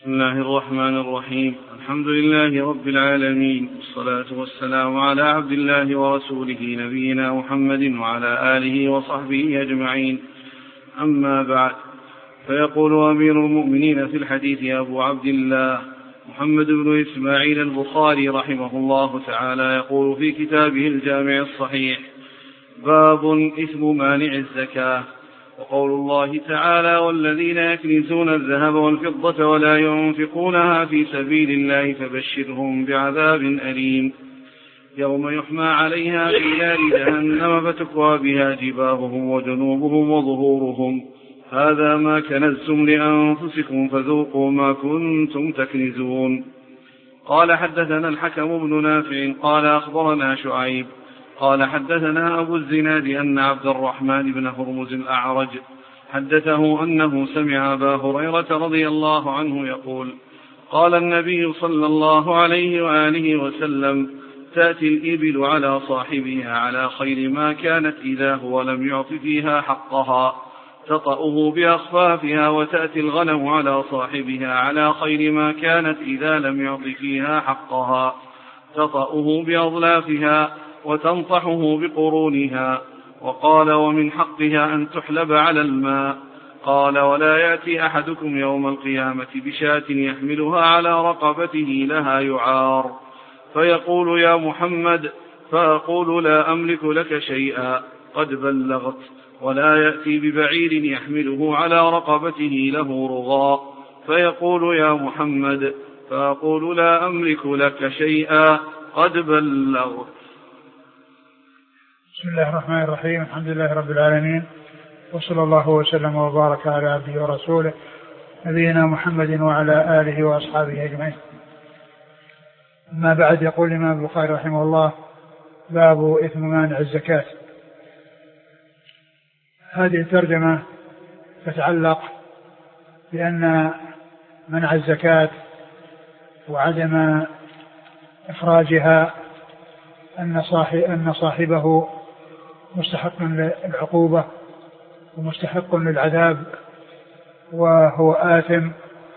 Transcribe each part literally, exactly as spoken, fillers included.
بسم الله الرحمن الرحيم. الحمد لله رب العالمين، والصلاة والسلام على عبد الله ورسوله نبينا محمد وعلى آله وصحبه أجمعين. أما بعد، فيقول أمير المؤمنين في الحديث أبو عبد الله محمد بن إسماعيل البخاري رحمه الله تعالى، يقول في كتابه الجامع الصحيح: باب إثم مانع الزكاة. وقول الله تعالى: والذين يكنزون الذهب والفضة ولا ينفقونها في سبيل الله فبشرهم بعذاب أليم يوم يحمى عليها في نار جهنم فتكوى بها جباههم وجنوبهم وظهورهم هذا ما كنزتم لأنفسكم فذوقوا ما كنتم تكنزون. قال: حدثنا الحكم بن نافع قال أخبرنا شعيب قال حدثنا أبو الزناد أن عبد الرحمن بن هرمز الأعرج حدثه أنه سمع أبا هريرة رضي الله عنه يقول: قال النبي صلى الله عليه وآله وسلم: تأتي الإبل على صاحبها على خير ما كانت إذا هو لم يعط فيها حقها تطأه بأخفافها، وتأتي الغنم على صاحبها على خير ما كانت إذا لم يعط فيها حقها تطأه بأظلافها وتنطحه بقرونها. وقال: ومن حقها أن تحلب على الماء. قال: ولا يأتي أحدكم يوم القيامة بشاة يحملها على رقبته لها يعار فيقول: يا محمد، فأقول: لا أملك لك شيئا قد بلغت. ولا يأتي ببعير يحمله على رقبته له رغاء فيقول: يا محمد، فأقول: لا أملك لك شيئا قد بلغت. بسم الله الرحمن الرحيم. الحمد لله رب العالمين، وصلى الله وسلم وبارك على عبده ورسوله نبينا محمد وعلى آله وأصحابه أجمعين. أما بعد، يقول الإمام البخاري رحمه الله: باب إثم مانع الزكاة. هذه الترجمة تتعلق بأن منع الزكاة وعدم إخراجها أن أن صاحبه مستحق للعقوبة ومستحق للعذاب وهو آثم،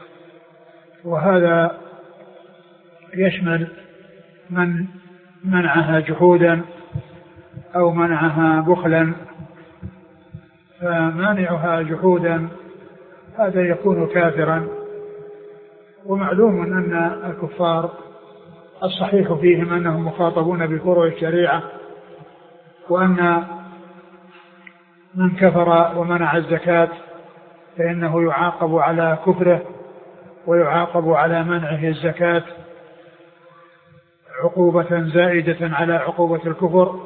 وهذا يشمل من منعها جحودا أو منعها بخلا. فمانعها جحودا هذا يكون كافرا، ومعلوم أن الكفار الصحيح فيهم أنهم مخاطبون بفروع الشريعة، وأن من كفر ومنع الزكاة فإنه يعاقب على كفره ويعاقب على منعه الزكاة عقوبة زائدة على عقوبة الكفر.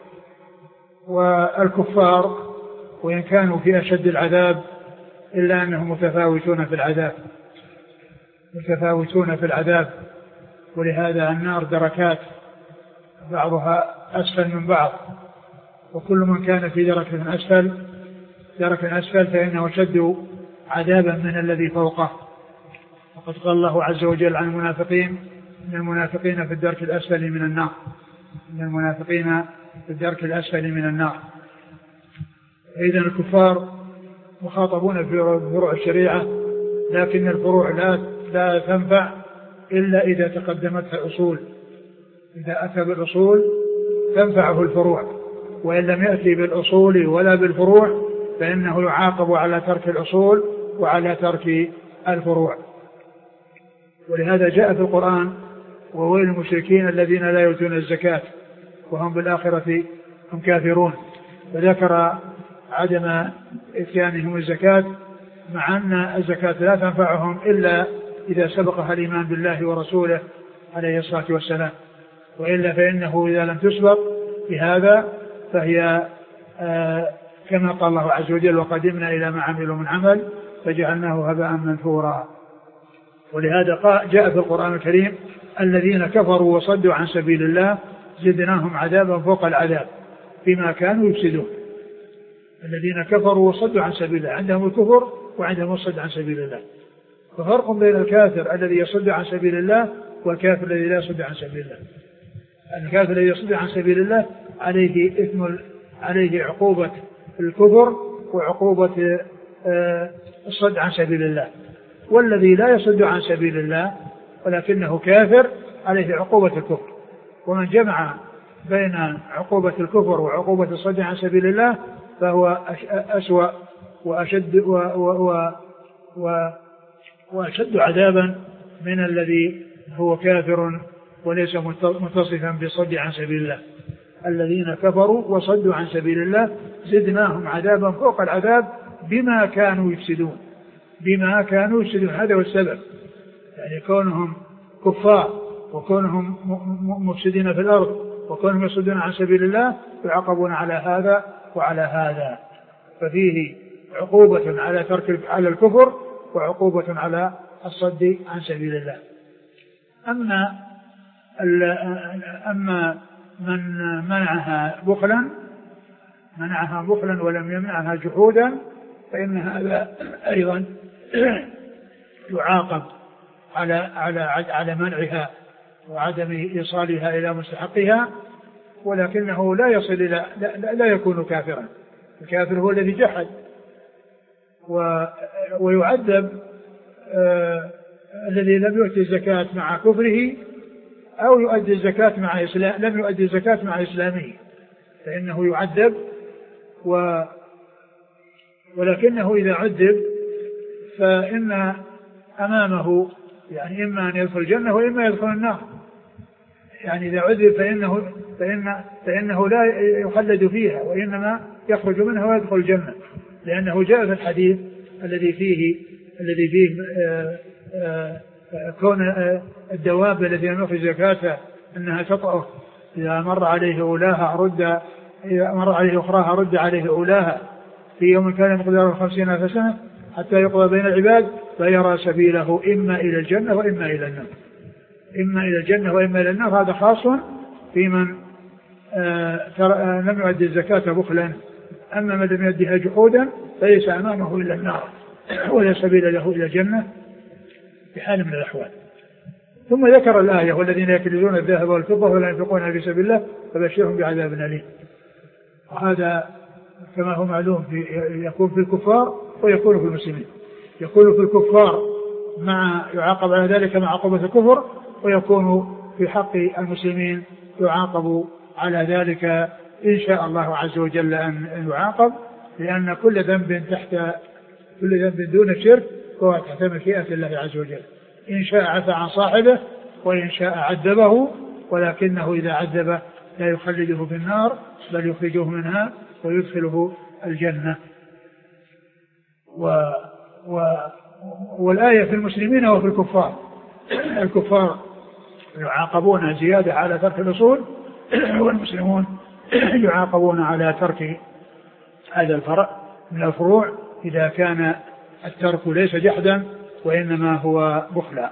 والكفار وإن كانوا في أشد العذاب إلا أنهم متفاوتون في العذاب متفاوتون في العذاب ولهذا النار دركات بعضها أسفل من بعض، وكل من كان في دركة أسفل دركة أسفل فإنه شد عذابا من الذي فوقه. وقد قال الله عز وجل عن المنافقين: إن المنافقين في الدرك الأسفل من النار إن المنافقين في الدرك الأسفل من النار. إذن الكفار مخاطبون في فروع الشريعة، لكن الفروع لا, لا تنفع إلا إذا تقدمتها الأصول. إذا أتى بالأصول تنفعه الفروع، وإن لم يأتي بالأصول ولا بالفروع فإنه يعاقب على ترك الأصول وعلى ترك الفروع. ولهذا جاء في القرآن: وويل المشركين الذين لا يؤتون الزكاة وهم بالآخرة هم كافرون. فذكر عدم إتيانهم الزكاة، مع أن الزكاة لا تنفعهم إلا إذا سبقها الإيمان بالله ورسوله عليه الصلاة والسلام، وإلا فإنه إذا لم تسبق بهذا فهي آه كما قال الله عز وجل: وقدمنا إلى ما عملوا من عمل فجعلناه هباء منثورا. ولهذا جاء في القرآن الكريم: الذين كفروا وصدوا عن سبيل الله زدناهم عذابا فوق العذاب بما كانوا يفسدون. الذين كفروا وصدوا عن سبيل الله، عندهم الكفر وعندهم الصد عن سبيل الله. ففرق بين الكافر الذي يصد عن سبيل الله والكافر الذي لا يصد عن سبيل الله. الكافر الذي يصد عن سبيل الله عليه إثم عليه عقوبة الكفر وعقوبة الصد عن سبيل الله. والذي لا يصد عن سبيل الله ولكنه كافر عليه عقوبة الكفر. ومن جمع بين عقوبة الكفر وعقوبة الصد عن سبيل الله فهو أسوأ وأشد و و و و وأشد عذابا من الذي هو كافر وليس متصفا بالصد عن سبيل الله. الذين كفروا وصدوا عن سبيل الله زدناهم عذابا فوق العذاب بما كانوا يفسدون بما كانوا يفسدون هذا هو السبب، يعني كونهم كفار وكونهم مفسدين في الأرض وكونهم يصدون عن سبيل الله يعاقبون على هذا وعلى هذا. ففيه عقوبة على ترك على الكفر وعقوبة على الصد عن سبيل الله. أما أما من منعها بخلا منعها بخلا ولم يمنعها جحودا فإن هذا أيضا يعاقب على على على منعها وعدم إيصالها إلى مستحقها، ولكنه لا يصل إلى لا, لا يكون كافرا. الكافر هو الذي جحد ويعذب آه الذي لم يؤتي الزكاة مع كفره أو يؤدي الزكاة مع إسلام لم يؤدي الزكاة مع إسلامه فإنه يعذب و ولكنه إذا عذب فإن أمامه يعني إما أن يدخل الجنة وإما يدخل النار. يعني إذا عذب فإنه فإن فإنه لا يخلد فيها وإنما يخرج منها ويدخل الجنة، لأنه جاء في الحديث الذي فيه الذي فيه آآ آآ كون الدواب التي لم يخرج زكاته أنها تطأه إذا مر عليه أولاها رد إذا مر عليه أخراها رد عليه أولاها في يوم كان مقداره خمسين ألف سنة حتى يقضى بين العباد فيرى سبيله إما إلى الجنة وإما إلى النار إما إلى الجنة وإما إلى النار. هذا خاص في من لم يؤدي الزكاة بخلا. أما من لم يؤديها جحودا فليس أمامه إلا النار ولا سبيل له إلى الجنة بحال من الأحوال. ثم ذكر الآية والذين يكنزون الذهب والفضة ولا ينفقونها في سبيل الله فبشرهم بعذاب أليم. وهذا كما هو معلوم في يكون في الكفار ويكون في المسلمين. يكون في الكفار مع يعاقب على ذلك مع عقوبة الكفر، ويكون في حق المسلمين يعاقب على ذلك إن شاء الله عز وجل أن يعاقب، لأن كل ذنب تحت كل ذنب دون الشرك هو تحت مشيئة الله عز وجل. إن شاء عفى عن صاحبه وإن شاء عذبه، ولكنه إذا عذبه لا يخلده في النار بل يخرجه منها ويدخله الجنة. و و والآية في المسلمين وفي الكفار. الكفار يعاقبون زيادة على ترك الأصول والمسلمون يعاقبون على ترك هذا الفرع من الفروع إذا كان الترك ليس جحدا وإنما هو بخلا.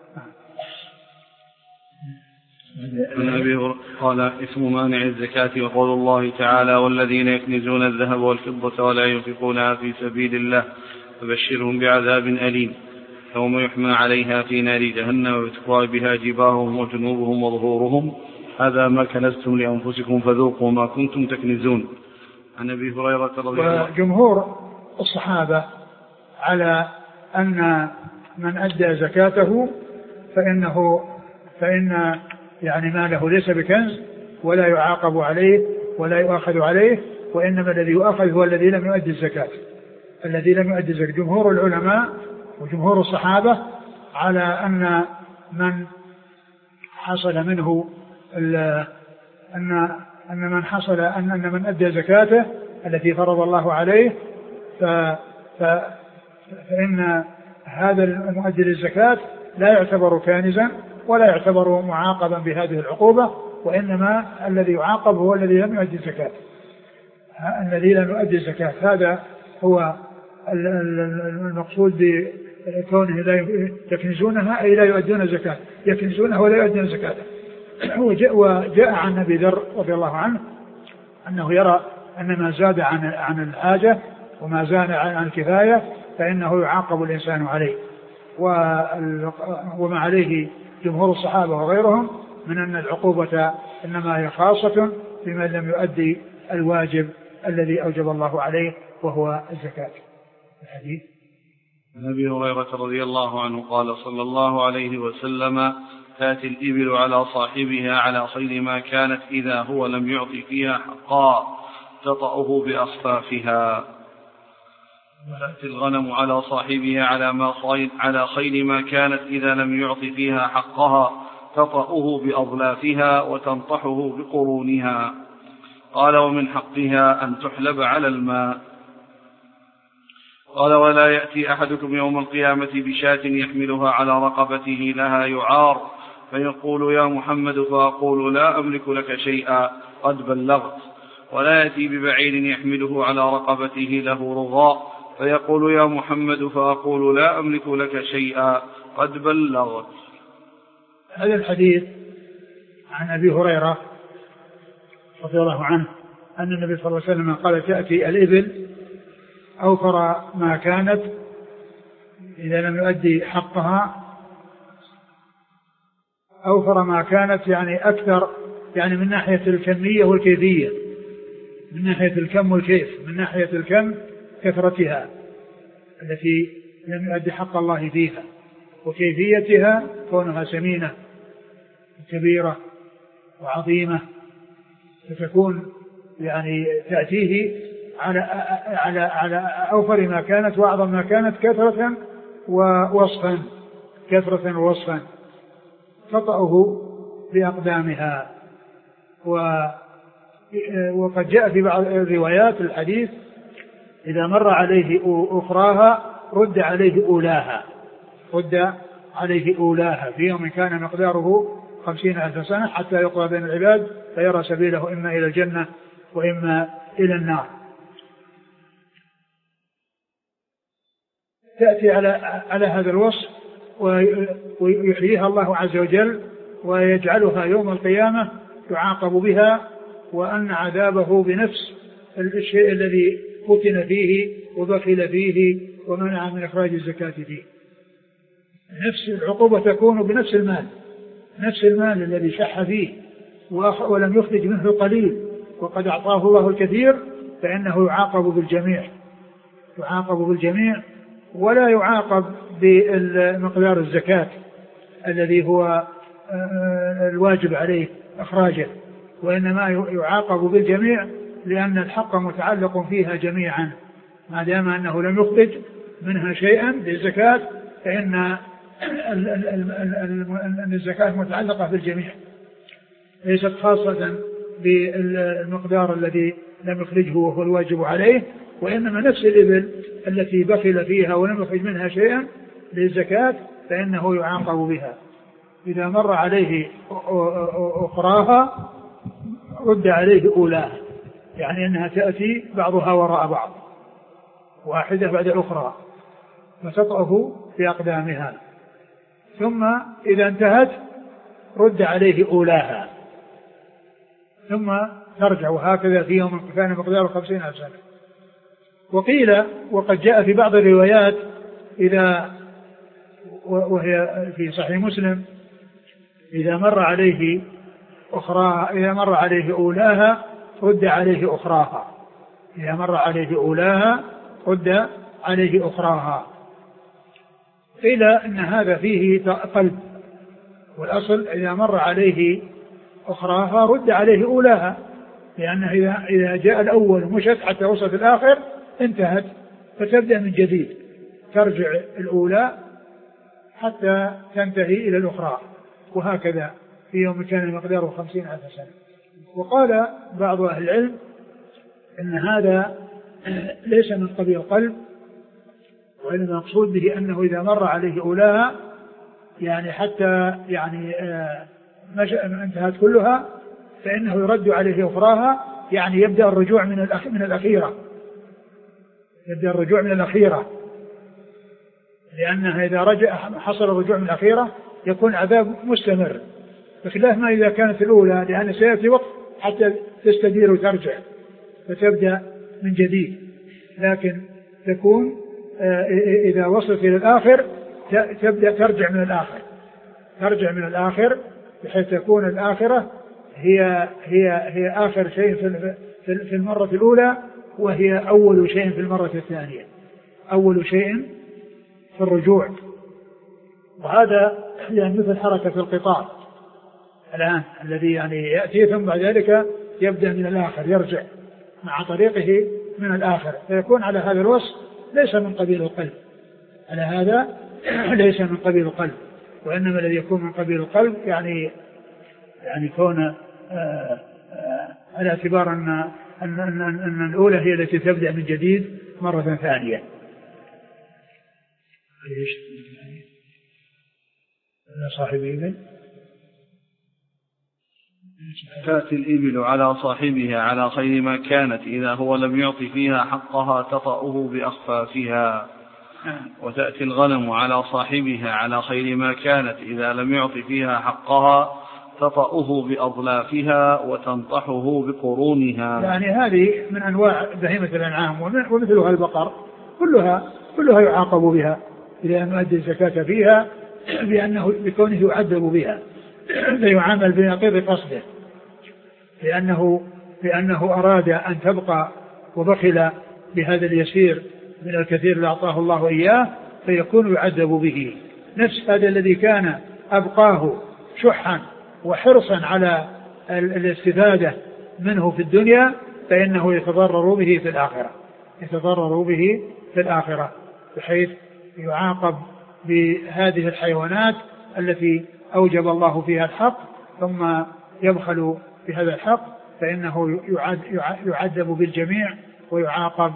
عن أبي هريرة قال اسم مانع الزكاة وقول الله تعالى والذين يكنزون الذهب والفضة ولا ينفقونها في سبيل الله فبشرهم بعذاب أليم يوم يحمى عليها في نار جهنم ويتقوى بها جباههم وجنوبهم وظهورهم هذا ما كنزتم لأنفسكم فذوقوا ما كنتم تكنزون. عن أبي هريرة رضي الله عنه. وجمهور الصحابة على أن من أدى زكاته فإنه فإن يعني ماله ليس بكنز ولا يعاقب عليه ولا يؤاخذ عليه، وإنما الذي يؤاخذ هو الذي لم يؤدي الزكاة الذي لم يؤدي الزكاة. جمهور العلماء وجمهور الصحابة على أن من حصل منه أن أن من حصل أن أن من أدى زكاته التي فرض الله عليه ف فإن هذا المؤدي للزكاة لا يعتبر كانزا ولا يعتبر معاقبا بهذه العقوبة، وإنما الذي يعاقب هو الذي لم يؤدي الزكاة الذي لم يؤدي الزكاة. هذا هو المقصود بكونه لا يكنزونها أي لا يؤدون الزكاة، يكنزونها ولا يؤدون الزكاة. وجاء عن أبي ذر رضي الله عنه أنه يرى أن ما زاد عن عن الحاجة وما زاد عن الكفاية فإنه يعاقب الإنسان عليه، وما عليه جمهور الصحابة وغيرهم من أن العقوبة إنما هي خاصة بمن لم يؤدي الواجب الذي أوجب الله عليه وهو الزكاة. الحديث عن أبي هريرة رضي الله عنه قال صلى الله عليه وسلم: تأتي الإبل على صاحبها على خير ما كانت إذا هو لم يعطي فيها حقا تطأه بأصفافها. وتأتي الغنم على صاحبها على ما على خير ما كانت إذا لم يعطي فيها حقها تطأه بأظلافها وتنطحه بقرونها. قال: ومن حقها أن تحلب على الماء. قال: ولا يأتي أحدكم يوم القيامة بشاة يحملها على رقبته لها يعار فيقول: يا محمد، فأقول: لا أملك لك شيئا قد بلغت. ولا يأتي ببعير يحمله على رقبته له رغاء فيقول: يا محمد، فأقول: لا أملك لك شيئا قد بلغت. هذا الحديث عن أبي هريرة رضي الله عنه أن النبي صلى الله عليه وسلم قال: تأتي الإبل أوفر ما كانت إذا لم يؤدي حقها، أوفر ما كانت يعني أكثر، يعني من ناحية الكمية والكيفية، من ناحية الكم والكيف. من ناحية الكم كثرتها التي لم يؤدي حق الله فيها، وكيفيتها كونها سمينة كبيرة وعظيمة، فتكون يعني تأتيه على على على أوفر ما كانت وأعظم ما كانت كثرة ووصفا، كثرة ووصفا تطأه بأقدامها. وقد جاء في بعض الروايات الحديث: إذا مر عليه أخراها رد عليه أولاها، رد عليه أولاها في يوم كان مقداره خمسين ألف سنة حتى يقضى بين العباد فيرى سبيله إما إلى الجنة وإما إلى النار. تأتي على على هذا الوصف ويحييها الله عز وجل ويجعلها يوم القيامة يعاقب بها، وأن عذابه بنفس الشيء الذي فتن فيه وبخل فيه ومنع من إخراج الزكاة فيه. نفس العقوبة تكون بنفس المال، نفس المال الذي شح فيه ولم يخرج منه قليل وقد أعطاه الله الكثير، فإنه يعاقب بالجميع، يعاقب بالجميع ولا يعاقب بمقدار الزكاة الذي هو الواجب عليه إخراجه، وإنما يعاقب بالجميع لأن الحق متعلق فيها جميعا، ما دام أنه لم يخرج منها شيئا للزكاة فإن الزكاة متعلقة بالجميع، ليست خاصة بالمقدار الذي لم يخرجه وهو الواجب عليه، وإنما نفس الإبل التي بخل فيها ولم يخرج منها شيئا للزكاة فإنه يعاقب بها. إذا مر عليه أخراها رد عليه أولاها، يعني أنها تأتي بعضها وراء بعض، واحدة بعد الأخرى، فتطأه بأقدامها، ثم إذا انتهت رد عليه أولاها ثم ترجع، وهكذا في يوم كان مقداره خمسين ألف سنة. وقيل وقد جاء في بعض الروايات إذا وهي في صحيح مسلم: إذا مر عليه أخرى إذا مر عليه أولاها رد عليه أخراها، إذا مر عليه أولاها رد عليه أخراها. قيل إن هذا فيه قلب، والأصل إذا مر عليه أخراها رد عليه أولاها، لأنه إذا إذا جاء الأول مشت حتى وصلت الآخر انتهت، فتبدأ من جديد، ترجع الأولى حتى تنتهي إلى الأخرى، وهكذا في يوم كان مقداره خمسين ألف سنة. وقال بعض أهل العلم إن هذا ليس من قبيل القلب، وإنما المقصود به أنه إذا مر عليه أولاها يعني حتى يعني انتهت كلها فإنه يرد عليه أخراها، يعني يبدأ الرجوع من من الأخيرة، يبدأ الرجوع من الأخيرة، لأنها إذا رجع حصل الرجوع من الأخيرة يكون عذاب مستمر، بخلاف ما إذا كانت الأولى، لأن سيأتي وقت حتى تستدير وترجع فتبدأ من جديد، لكن تكون إذا وصلت إلى الآخر تبدأ ترجع من الآخر، ترجع من الآخر بحيث تكون الآخرة هي هي هي آخر شيء في المرة الأولى، وهي أول شيء في المرة الثانية، أول شيء في الرجوع. وهذا يعني مثل حركة القطار الآن الذي يعني يأتي ثم بعد ذلك يبدأ من الآخر يرجع مع طريقه من الآخر، فيكون على هذا الوصف ليس من قبيل القلب، على هذا ليس من قبيل القلب، وإنما الذي يكون من قبيل القلب يعني يعني كون على اعتبار أن, أن, أن, أن الأولى هي التي تبدأ من جديد مرة ثانية. صاحبه تأتي الإبل على صاحبها على خير ما كانت إذا هو لم يعط فيها حقها تطأه بأخفافها، وتأتي الغنم على صاحبها على خير ما كانت إذا لم يعط فيها حقها تطأه بأظلافها وتنطحه بقرونها. يعني هذه من أنواع بهيمة الأنعام ومثلها البقر كلها كلها يعاقب بها إذا لم يؤدي الزكاة فيها بأنه بكونه يعذب بها فيعامل بنقيض قصده، لأنه لأنه أراد أن تبقى وبخل بهذا اليسير من الكثير اللي أعطاه الله إياه فيكون يعذب به. نفس هذا الذي كان أبقاه شحا وحرصا على الاستفادة منه في الدنيا فإنه يتضرر به في الآخرة يتضرر به في الآخرة بحيث يعاقب بهذه الحيوانات التي أوجب الله فيها الحق ثم يبخل بهذا الحق فإنه يعذب بالجميع ويعاقب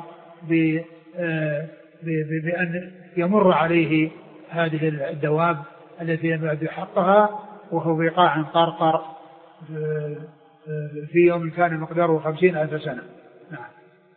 بأن يمر عليه هذه الدواب التي لم يؤدي حقها وهو بقاع قرقر في يوم كان مقداره خمسين ألف سنة. نعم.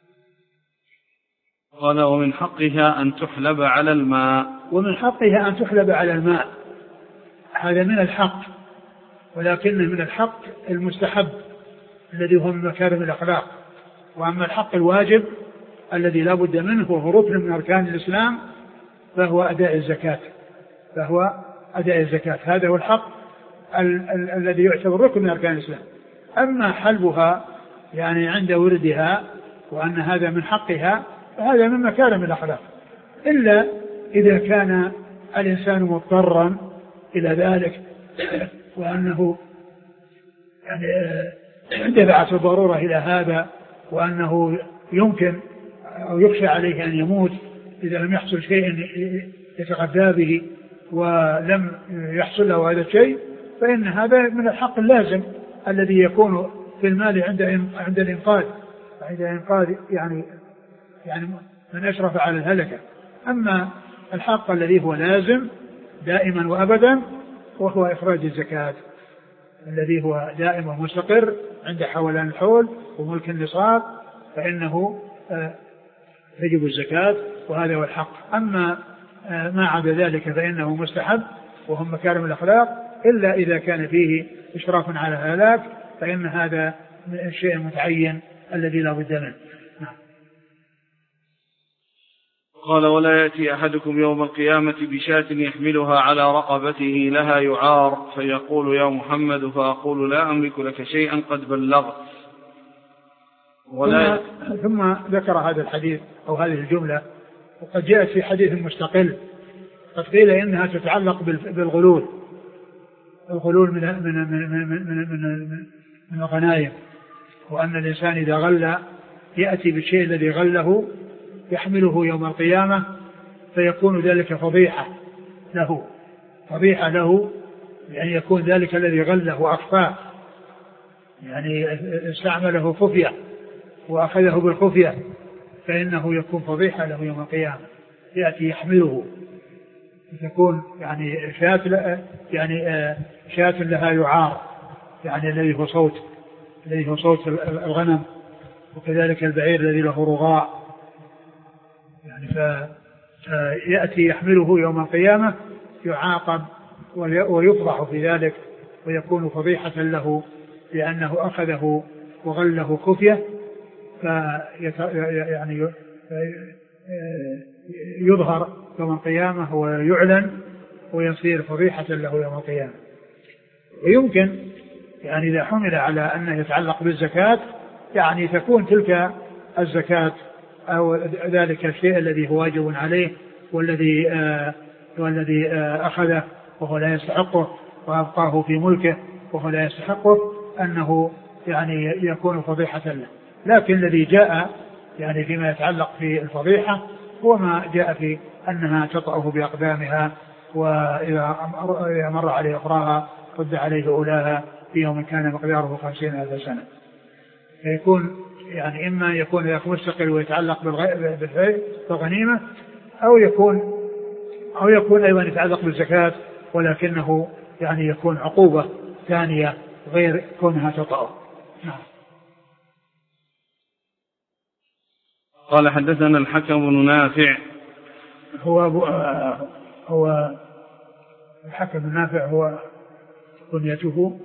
قال ومن حقها أن تحلب على الماء. ومن حقها أن تحلب على الماء، هذا من الحق، ولكنه من الحق المستحب الذي هو من مكارم الأخلاق. وأما الحق الواجب الذي لا بد منه وهو ركن من أركان الإسلام فهو أداء الزكاة فهو أداء الزكاة هذا هو الحق ال- ال- الذي يعتبر ركن من أركان الإسلام. أما حلبها يعني عند وردها وأن هذا من حقها فهذا من مكارم الأخلاق، إلا إذا كان الإنسان مضطرا إلى ذلك وأنه يعني دفعت الضرورة إلى هذا وأنه يمكن أو يخشى عليه أن يموت إذا لم يحصل شيء يتغذى به ولم يحصل له هذا الشيء، فإن هذا من الحق اللازم الذي يكون في المال عند عند الإنقاذ عند الإنقاذ يعني يعني من أشرف على الهلكة. أما الحق الذي هو لازم دائما وأبدا وهو إخراج الزكاة الذي هو دائم ومستقر عند حولان الحول وملك النصاب فإنه تجب الزكاة وهذا هو الحق. أما ما عدا ذلك فإنه مستحب وهم مكارم الأخلاق، إلا إذا كان فيه إشراف على الهلاك فإن هذا الشيء المتعين الذي لا بد منه. قال ولا يأتي أحدكم يوم القيامة بشاة يحملها على رقبته لها يعار فيقول يا محمد فأقول لا أملك لك شيئا قد بلغت. ولا ثم, ثم ذكر هذا الحديث أو هذه الجملة وقد جاءت في حديث مستقل قد قيل إنها تتعلق بالغلول الغلول من من من من من, من, من الغنائم، وأن الإنسان إذا غل يأتي بالشيء الذي غله يحمله يوم القيامة فيكون ذلك فضيحة له فضيحة له يعني يكون ذلك الذي غله وأخفاه يعني استعمله خفية وأخذه بالخفية فإنه يكون فضيحة له يوم القيامة. يأتي يحمله تكون يعني شاة يعني شاة لها يعار يعني الذي هو صوت الذي هو صوت الغنم، وكذلك البعير الذي له رغاء يعني فيأتي يحمله يوم القيامة يعاقب ويفضح في ذلك ويكون فضيحة له لأنه أخذه وغله خفية يعني يظهر يوم القيامة ويعلن ويصير فضيحة له يوم القيامة. ويمكن يعني إذا حمل على أنه يتعلق بالزكاة يعني تكون تلك الزكاة أو ذلك الشيء الذي هو واجب عليه والذي آه والذي آه أخذه وهو لا يستحقه وأبقاه في ملكه وهو لا يستحقه أنه يعني يكون فضيحة له. لكن الذي جاء يعني فيما يتعلق في الفضيحة هو ما جاء في أنها تطأه بأقدامها، وإذا مر عليه أخراها رد عليه أولاها في يوم كان مقداره خمسين ألف سنة. فيكون يعني إما يكون ذاك مستقل ويتعلق بالغنيمة، أو يكون أو يكون أيضا يتعلق بالزكاة ولكنه يعني يكون عقوبة ثانية غير كونها تطأه. نعم. قال حدثنا الحكم بن نافع. هو أبو هو الحكم بن نافع هو كنيته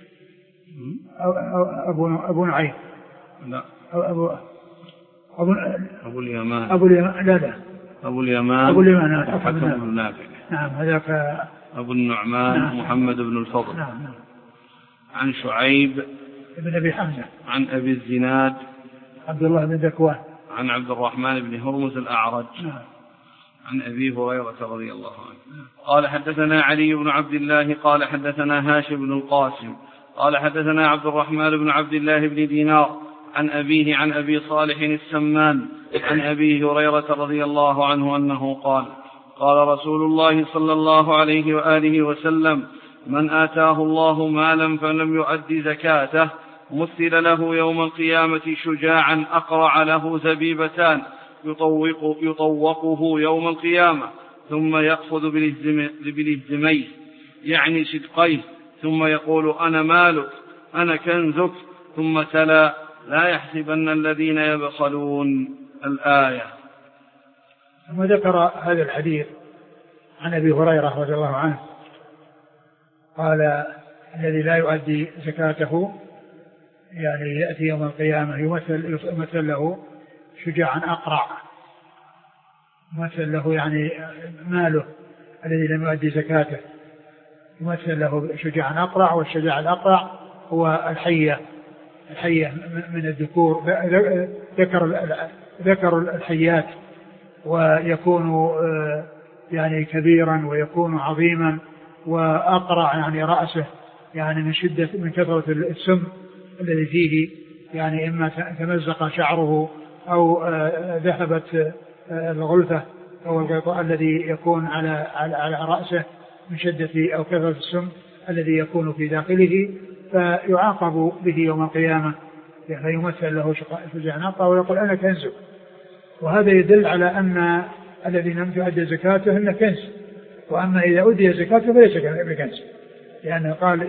أبو أبو نعيم. لا. أبو أبو أبو اليمان. أبو اليمان لا لا. أبو اليمان. أبو اليمان الحكم بن نافع. نعم هذاك. أبو النعمان. نعم. محمد بن الفضل. نعم نعم. عن شعيب ابن أبي حمزة. عن أبي الزناد عبد الله بن ذكوان. عن عبد الرحمن بن هرمز الأعرج. نعم. عن أبي هريرة رضي الله عنه قال حدثنا علي بن عبد الله قال حدثنا هاشم بن القاسم قال حدثنا عبد الرحمن بن عبد الله بن دينار عن أبيه عن أبي صالح السمان عن أبي هريرة رضي الله عنه أنه قال قال رسول الله صلى الله عليه وآله وسلم من آتاه الله مالا فلم يؤد زكاته مثل له يوم القيامة شجاعا أقرع له زبيبتان يطوق يطوقه يوم القيامة ثم يأخذ بالازدميه يعني شدقيه ثم يقول أنا مالك أنا كنزك ثم تلا لا يحسبن الذين يبخلون الآية. ثم ذكر هذا الحديث عن أبي هريرة رضي الله عنه قال الذي لا يؤدي زكاته يعني يأتي يوم القيامة يمثل, يمثل له شجاعا أقرع، يمثل له يعني ماله الذي لم يؤدي زكاته يمثل له شجاعا أقرع، والشجاع الأقرع هو الحية الحية من الذكور ذكر ذكر الحيات، ويكون يعني كبيرا ويكون عظيما، وأقرع يعني رأسه يعني من شدة من كثرة السم الذي فيه، يعني إما تمزق شعره أو ذهبت الغلفة أو الغطاء الذي يكون على على رأسه من شدة أو كثرة السم الذي يكون في داخله، فيعاقب به يوم القيامة فيمثل له شجاع نقطة ويقول أنا كنزك. وهذا يدل على أن الذي لم يؤدي زكاته إنه كنز، وأما إذا أدي زكاته فليس بكنز، لأنه قال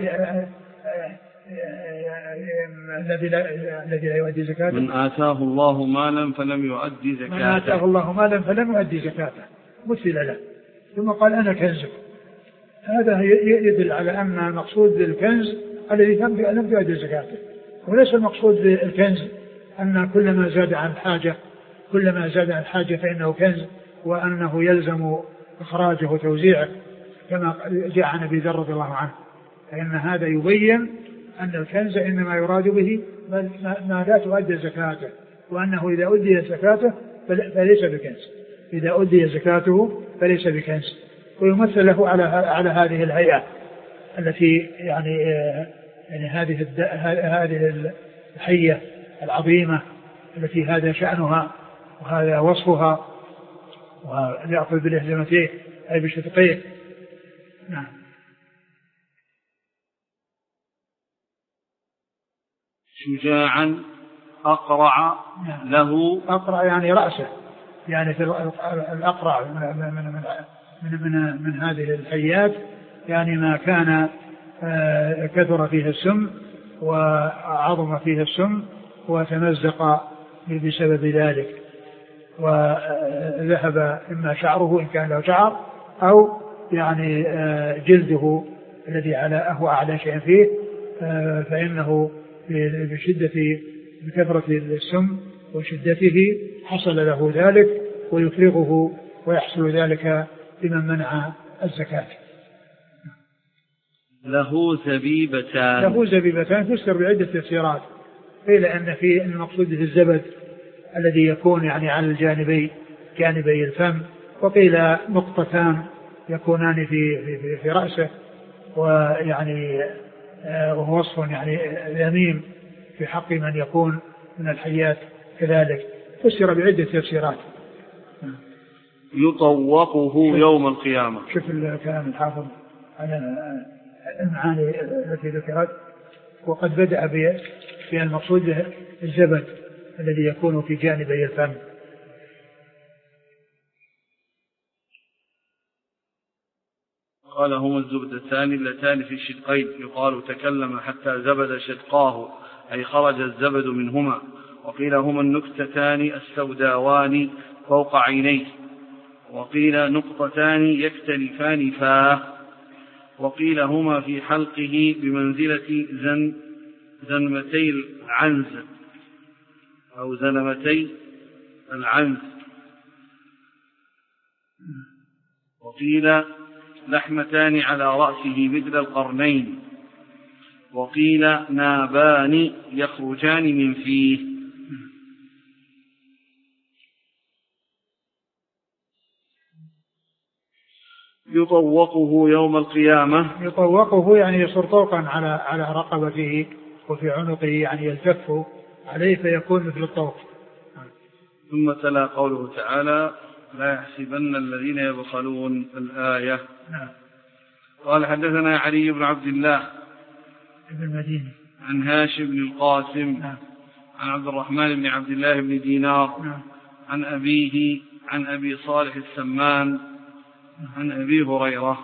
الذي لا الذي لا يؤدي زكاته من آتاه الله مالا فلم يؤدي زكاته من آتاه الله مالا فلم يؤدي زكاته مثل له، ثم قال أنا كنزك. هذا يدل على أن المقصود بالكنز الذي لم يؤدي زكاته، وليس المقصود بالكنز أن كلما زاد عن الحاجة كلما زاد عن الحاجة فإنه كنز، وأنه يلزم إخراجه وتوزيعه كما جاء عن أبي ذر رضي الله عنه، فإن هذا يبين أن الكنز إنما يراد به ما لا تؤدي زكاته، وأنه إذا أدي زكاته فليس بكنز، إذا أدي زكاته فليس بكنز. ويمثل له على على هذه الهيئة التي يعني يعني هذه هذه الحية العظيمة التي هذا شأنها وهذا وصفها، ويأخذ بالإهزمتين أي بشدقيه. نعم. شجاعا أقرع له أقرع يعني رأسه، يعني في الأقرع من من من من, من هذه الحيات يعني ما كان كثر فيه السم وعظم فيه السم وتمزق بسبب ذلك، وذهب إما شعره إن كان له شعر أو يعني جلده الذي على هو أعلى شيء فيه، فإنه بشدة بكثرة السم وشدته حصل له ذلك ويفرغه ويحصل ذلك لمن منع الزكاة. له زبيبتان له زبيبتان تفسر بعدة تفسيرات، قيل أن في المقصود في الزبد الذي يكون يعني على الجانبي جانبي الفم، وقيل نقطتان يكونان في, في, في رأسه، ويعني وهو وصف يعني ذميم في حق من يكون من الحيات كذلك، فسر بعدة تفسيرات. يطوقه يوم القيامة. شوف الكلام الحافظ على المعاني التي ذكرت، وقد بدأ بالمقصود الزبد الذي يكون في جانبي الفم. قال هما الزبدتان اللتان في الشدقين، يقال تكلم حتى زبد شدقاه أي خرج الزبد منهما. وقيل هما النكتتان السوداوان فوق عينيه، وقيل نقطتان يكتنفان فاه، وقيل هما في حلقه بمنزلة زن زنمتي العنز أو زنمتي العنز، وقيل لحمتان على رأسه مثل القرنين، وقيل نابان يخرجان من فيه. يطوقه يوم القيامة. يطوقه يعني يصير طوقا على على رقبته وفي عنقه، يعني يلتف عليه فيكون مثل الطوق. ثم تلا قوله تعالى لا يحسبن الذين يبخلون الآية. نعم. قال حدثنا علي بن عبد الله ابن المديني عن هاشم بن القاسم. نعم. عن عبد الرحمن بن عبد الله بن دينار. نعم. عن أبيه عن أبي صالح السمان عن أبي هريرة.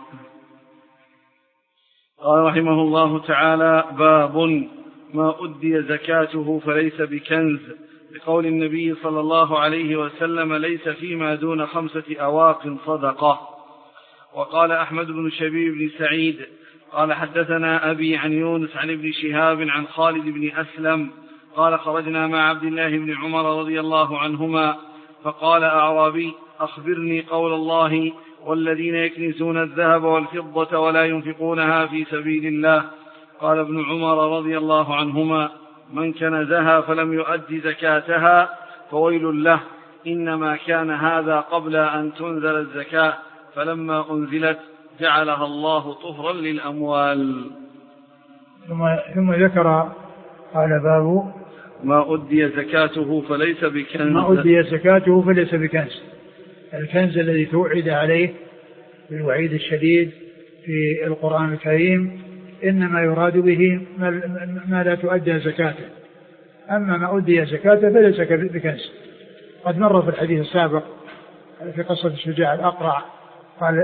قال رحمه الله تعالى باب ما أدي زكاته فليس بكنز، بقول النبي صلى الله عليه وسلم ليس فيما دون خمسة أواق صدقة. وقال أحمد بن شبيب بن سعيد قال حدثنا أبي عن يونس عن ابن شهاب عن خالد بن أسلم قال خرجنا مع عبد الله بن عمر رضي الله عنهما فقال أعرابي أخبرني قول الله والذين يكنزون الذهب والفضة ولا ينفقونها في سبيل الله. قال ابن عمر رضي الله عنهما من كنزها فلم يؤد زكاتها فويل له، إنما كان هذا قبل أن تنزل الزكاة، فلما أنزلت جعلها الله طهرا للأموال. ثم, ثم ذكر قال باب ما أدي زكاته فليس بكنز. ما أدي زكاته فليس بكنز، الكنز الذي توعد عليه بالوعيد الشديد في القرآن الكريم إنما يراد به ما لا تؤدى زكاته، أما ما أدي زكاته فليس بكنز. قد مر في الحديث السابق في قصة الشجاع الأقرع قال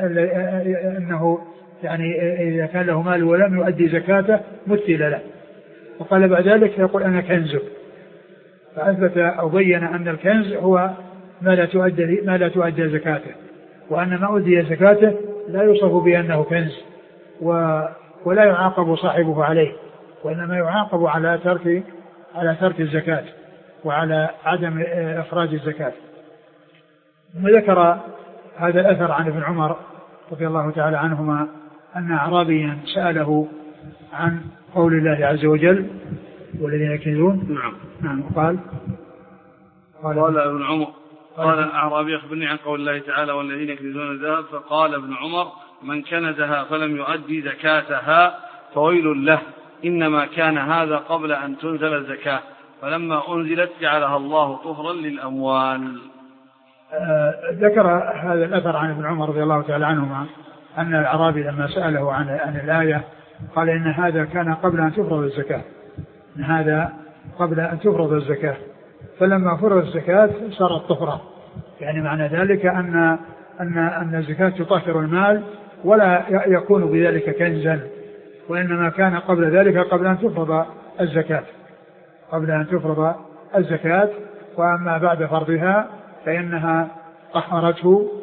أنه يعني إذا كان له مال ولم يؤدي زكاته مثل له، وقال بعد ذلك يقول أنا كنزك، فأثبت أو بين أن الكنز هو ما لا تؤدى ما لا تؤدى زكاته، وأن ما أدي زكاته لا يوصف بأنه كنز ولا يعاقب صاحبه عليه، وإنما يعاقب على ترك على ترك الزكاة وعلى عدم إخراج الزكاة. ثم ذكر هذا الأثر عن ابن عمر رضي الله تعالى عنهما أن أعرابيا سأله عن قول الله عز وجل والذين يكنزون. نعم. نعم. قال قال, قال ابن عمر قال الأعرابي أخبرني عن قول الله تعالى والذين يكنزون الذهب، فقال ابن عمر من كنزها فلم يؤدي زكاتها فويل له، إنما كان هذا قبل أن تنزل الزكاة، فلما أنزلت جعلها الله طهرا للأموال. آه ذكر هذا الأثر عن ابن عمر رضي الله تعالى عنهما أن الأعرابي لما سأله عن, عن الآية قال إن هذا كان قبل أن تفرض الزكاة، إن هذا قبل أن تفرض الزكاة، فلما فرض الزكاة صارت طهرا، يعني معنى ذلك أن أن أن الزكاة تطهر المال ولا يكون بذلك كنزا، وإنما كان قبل ذلك قبل أن تفرض الزكاة قبل أن تفرض الزكاة وأما بعد فرضها فإنها طهرته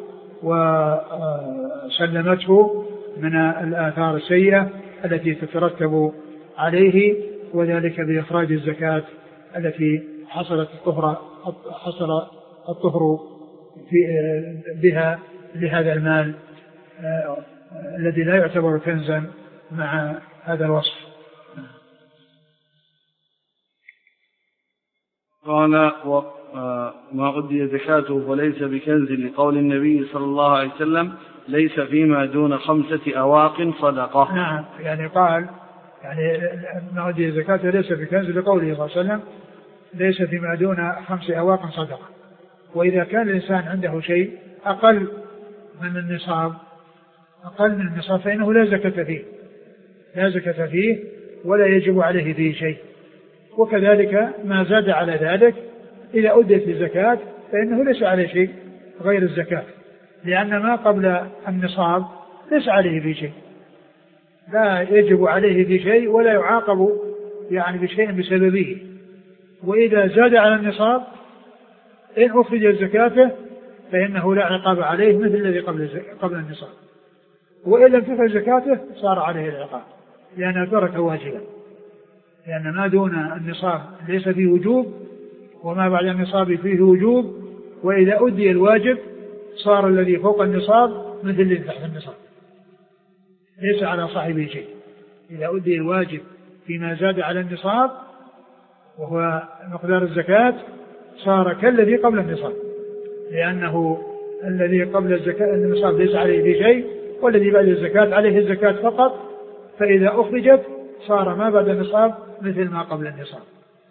وسلمته من الآثار السيئة التي تترتب عليه، وذلك بإخراج الزكاة التي حصلت الطهر حصل الطهر في بها لهذا المال الذي لا يعتبر كنزا مع هذا الوصف. قال ما أدي زكاته فليس بكنز لقول النبي صلى الله عليه وسلم ليس فيما دون خمسة أواق صدقة. نعم يعني قال يعني ما أدي زكاته ليس بكنز لقوله صلى الله عليه وسلم ليس فيما دون خمس أواق صدقة. وإذا كان الإنسان عنده شيء أقل من النصاب أقل من النصاب فإنه لا زكاة فيه لا زكاة فيه ولا يجب عليه فيه شيء. وكذلك ما زاد على ذلك إذا أدت الزكاة فإنه ليس عليه شيء غير الزكاة، لأن ما قبل النصاب ليس عليه فيه شيء، لا يجب عليه فيه شيء ولا يعاقب يعني بشيء بسببه. وإذا زاد على النصاب إن أخرج زكاته فإنه لا عقاب عليه مثل الذي قبل قبل النصاب، وإن لم تخرج زكاته صار عليه العقاب لأنه ترك واجبا، لأن ما دون النصاب ليس فيه وجوب وما بعد النصاب فيه وجوب، وإذا أدي الواجب صار الذي فوق النصاب مثل الذي تحت النصاب ليس على صاحبه شيء. إذا أدي الواجب فيما زاد على النصاب وهو مقدار الزكاة صار كالذي قبل النصاب، لأنه الذي قبل الزكاة النصاب ليس عليه فيه شيء، والذي بعد الزكاة عليه الزكاة فقط، فإذا أخرجت صار ما بعد النصاب مثل ما قبل النصاب.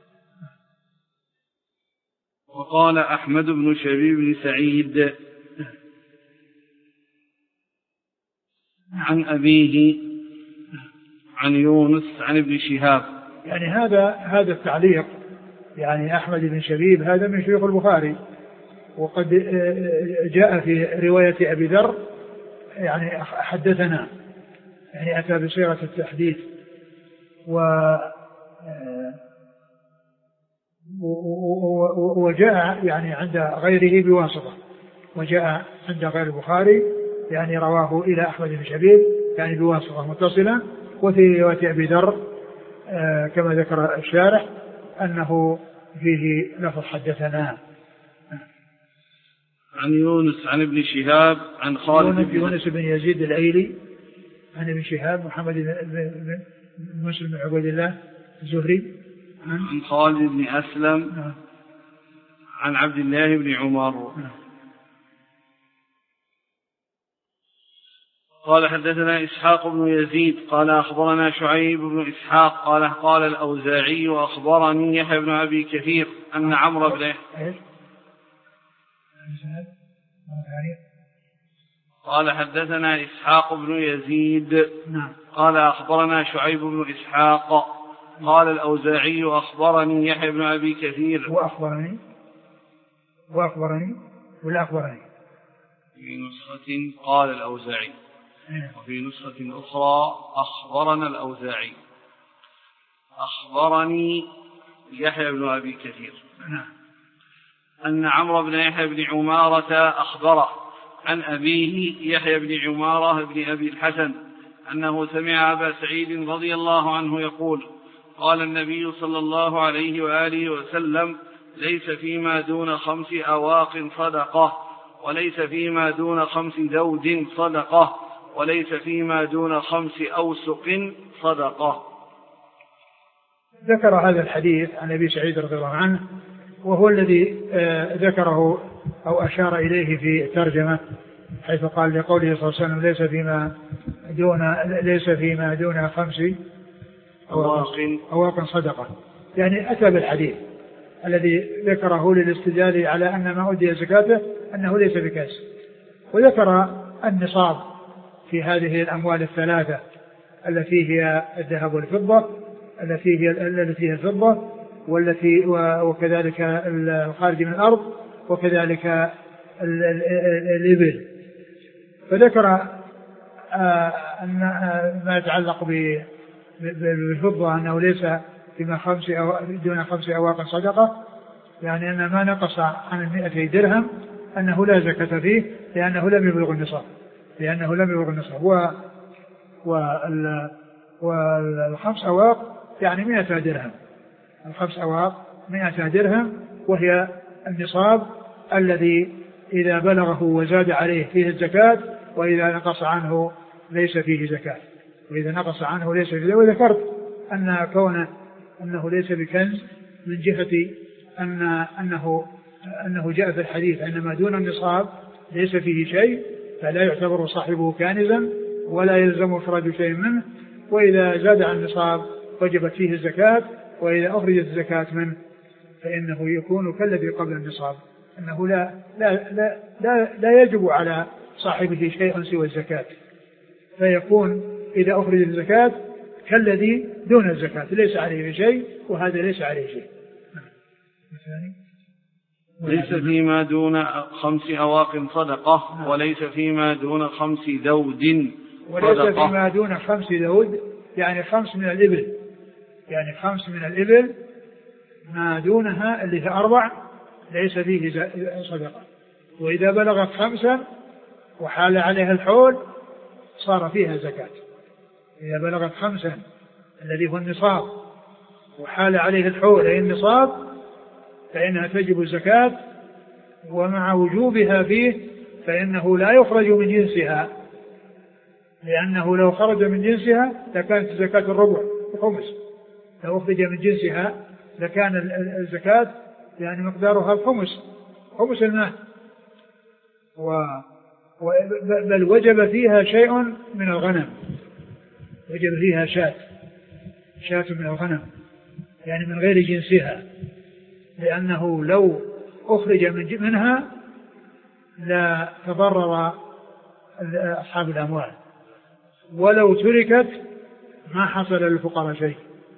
وقال أحمد بن شبيب بن سعيد عن أبيه عن يونس عن ابن شهاب. يعني هذا هذا التعليق يعني أحمد بن شبيب هذا من شيوخ البخاري، وقد جاء في رواية أبي ذر يعني حدثنا يعني أتى بصيغة التحديث، و وجاء يعني عند غيره بواسطة، وجاء عند غير البخاري يعني رواه إلى أحمد بن شبيب يعني بواسطة متصلة. وفي رواية أبي ذر كما ذكر الشارح أنه فيه لفظ حدثنا. عن يونس عن ابن شهاب عن خالد بن يونس بن يزيد الأيلي عن ابن شهاب محمد بن مسلم بن عبيد الله الزهري عن, عن خالد بن أسلم نعم. عن عبد الله بن عمر نعم. قال حدثنا إسحاق بن يزيد قال أخبرنا شعيب بن إسحاق قال قال الأوزاعي وأخبرني يحيى بن أبي كثير أن عمرو بن قال حدثنا إسحاق بن يزيد نعم. قال أخبرنا شعيب بن إسحاق قال الأوزاعي أخبرني يحيى بن أبي كثير وأخبرني وأخبرني ولا أخبرني في نسخة قال الأوزاعي وفي نسخة أخرى أخبرنا الأوزاعي أخبرني يحيى بن أبي كثير أن عمرو بن يحيى بن عمارة أخبره عن أبيه يحيى بن عمارة بن أبي الحسن أنه سمع أبا سعيد رضي الله عنه يقول قال النبي صلى الله عليه وآله وسلم ليس فيما دون خمس أواق صدقة وليس فيما دون خمس دود صدقة وليس فيما دون خمس أوسق صدقة. ذكر هذا الحديث عن أبي سعيد رضي الله عنه وهو الذي ذكره أو أشار إليه في ترجمة حيث قال لقوله صلى الله عليه وسلم ليس فيما دون ليس فيما دون خمس أواق صدقة، يعني أتى بالحديث الذي ذكره للاستدلال على أن ما أدي زكاته أنه ليس بكاس، وذكر النصاب في هذه الأموال الثلاثة التي هي الذهب والفضة التي هي التي هي الفضة والتي وكذلك الخارج من الأرض وكذلك الإبل. فذكر أن ما يتعلق بالفضة أنه ليس فيما خمس أو دون خمس أواق صدقة، يعني أن ما نقص عن المئتي درهم أنه لا زكاة فيه لأنه لم يبلغ النصاب لأنه لم يبلغ النصاب و وال والخمس أواق يعني مئة درهم الخمس أواق مئة درهم وهي النصاب الذي إذا بلغه وزاد عليه فيه الزكاة، وإذا نقص عنه ليس فيه زكاة وإذا نقص عنه ليس فيه. وذكرت أن كونه أنه ليس بكنز من جهة أن أنه أنه جاء في الحديث أن ما دون النصاب ليس فيه شيء فلا يعتبر صاحبه كانزا ولا يلزم إخراج شيء منه، وإذا زاد عن النصاب وجبت فيه الزكاة، وإذا أخرجت الزكاة منه فإنه يكون كالذي قبل النصاب، أنه لا, لا, لا, لا, لا يجب على صاحبه شيء سوى الزكاة، فيكون إذا أخرج الزكاة كالذي دون الزكاة ليس عليه شيء وهذا ليس عليه شيء. ليس فيما دون خمس أواق صدقة وليس فيما دون خمس ذود وليس فيما دون خمس ذود يعني خمس من الإبل، يعني خمس من الإبل ما دونها اللي في أربع ليس فيه صدقة، وإذا بلغت خمسا وحال عليها الحول صار فيها زكاة. إذا بلغت خمسا الذي هو النصاب وحال عليه الحول أي النصاب فإنها تجب الزكاة، ومع وجوبها فيه فإنه لا يخرج من جنسها، لأنه لو خرج من جنسها لكانت زكاة الربع الخمس، لو أخرج من جنسها لكان الزكاة يعني مقدارها الخمس خمس المال، و بل وجب فيها شيء من الغنم، وجب فيها شاة شاة من الغنم يعني من غير جنسها، لأنه لو أخرج من منها لا تضرر أصحاب الأموال، ولو تركت ما حصل للفقراء شيء،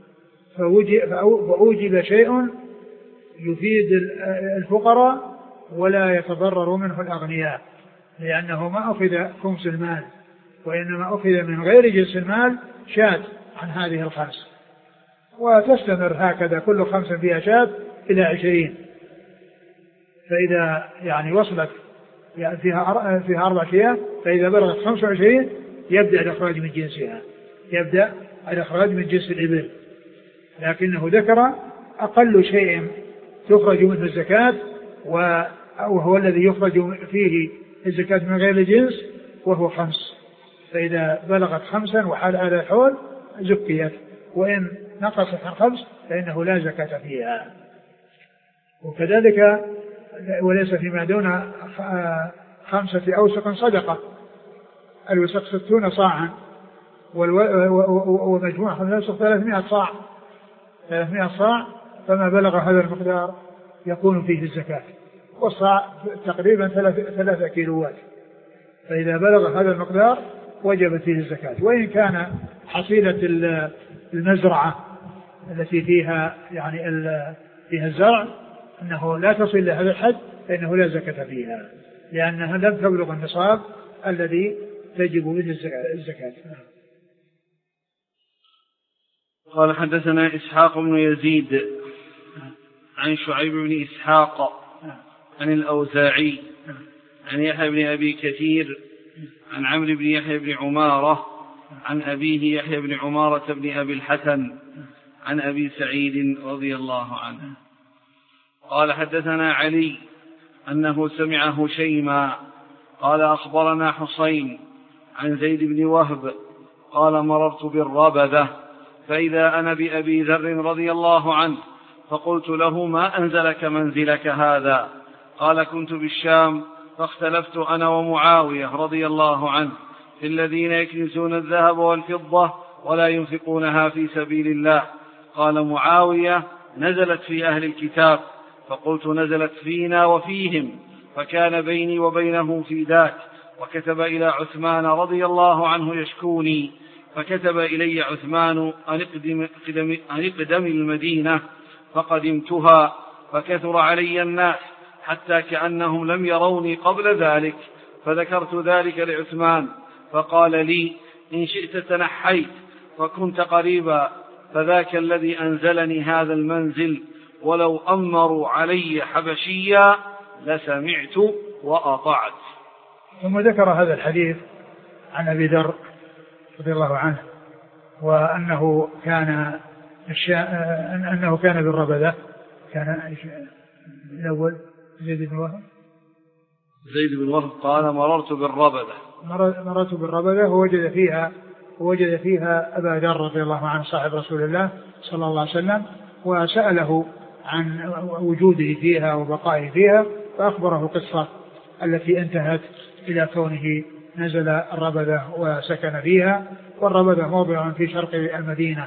فأوجب شيء يفيد الفقراء ولا يتضرر منه الأغنياء، لأنه ما أخذ خمس المال وإنما أخذ من غير جنس المال شاة عن هذه الخمس، وتستمر هكذا كل خمس فيها شاة إلى عشرين، فإذا يعني وصلت يعني فيها فيها أربع شياه فإذا بلغت خمس وعشرين يبدأ الإخراج من جنسها، يبدأ الإخراج من جنس الإبل، لكنه ذكر أقل شيء تخرج منه الزكاة وهو الذي يخرج فيه الزكاة من غير الجنس وهو خمس، فإذا بلغت خمسا وحال على الحول زكيت، وإن نقصت عن خمس فإنه لا زكاة فيها. وكذلك وليس فيما دون خمسة أوسق صدقة، الوسق ستون صاعا ومجموع خمسة أوسق ثلاثمائة صاع ثلاثمائة صاع، فما بلغ هذا المقدار يكون فيه الزكاة، والصاع تقريبا ثلاثة كيلوات، فإذا بلغ هذا المقدار وجبت فيه الزكاة، وإن كان حصيلة المزرعة التي فيها يعني فيها الزرع أنه لا تصل لهذا الحد فإنه لا زكاة فيها، لأنها لم تبلغ النصاب الذي تجب به الزكاة. قال حدثنا إسحاق بن يزيد عن شعيب بن إسحاق عن الأوزاعي عن يحيى بن أبي كثير عن عمرو بن يحيى بن عمارة عن أبيه يحيى بن عمارة بن أبي الحسن عن أبي سعيد رضي الله عنه قال حدثنا علي أنه سمع هشيما قال أخبرنا حسين عن زيد بن وهب قال مررت بالربذة فإذا أنا بأبي ذر رضي الله عنه فقلت له ما أنزلك منزلك هذا؟ قال كنت بالشام فاختلفت أنا ومعاوية رضي الله عنه في الذين يكنزون الذهب والفضة ولا ينفقونها في سبيل الله. قال معاوية نزلت في أهل الكتاب، فقلت نزلت فينا وفيهم، فكان بيني وبينه في ذاك، وكتب إلى عثمان رضي الله عنه يشكوني، فكتب إلي عثمان أن اقدم, أن اقدم المدينة، فقدمتها فكثر علي الناس حتى كأنهم لم يروني قبل ذلك، فذكرت ذلك لعثمان فقال لي إن شئت تنحيت فكنت قريبا، فذاك الذي أنزلني هذا المنزل، ولو أمروا علي حبشيا لسمعت وأطعت. ثم ذكر هذا الحديث عن أبي ذر رضي الله عنه وأنه كان الشا... أنه كان بالربذة، كان الأول زيد بن وهب زيد بن وهب قال مررت بالربذة مررت بالربذة ووجد فيها ووجد فيها أبا ذر رضي الله عنه صاحب رسول الله صلى الله عليه وسلم، وسأله عن وجوده فيها وبقائه فيها، فأخبره القصة التي انتهت إلى كونه نزل الربذة وسكن فيها، والربذة موضع في شرق المدينة.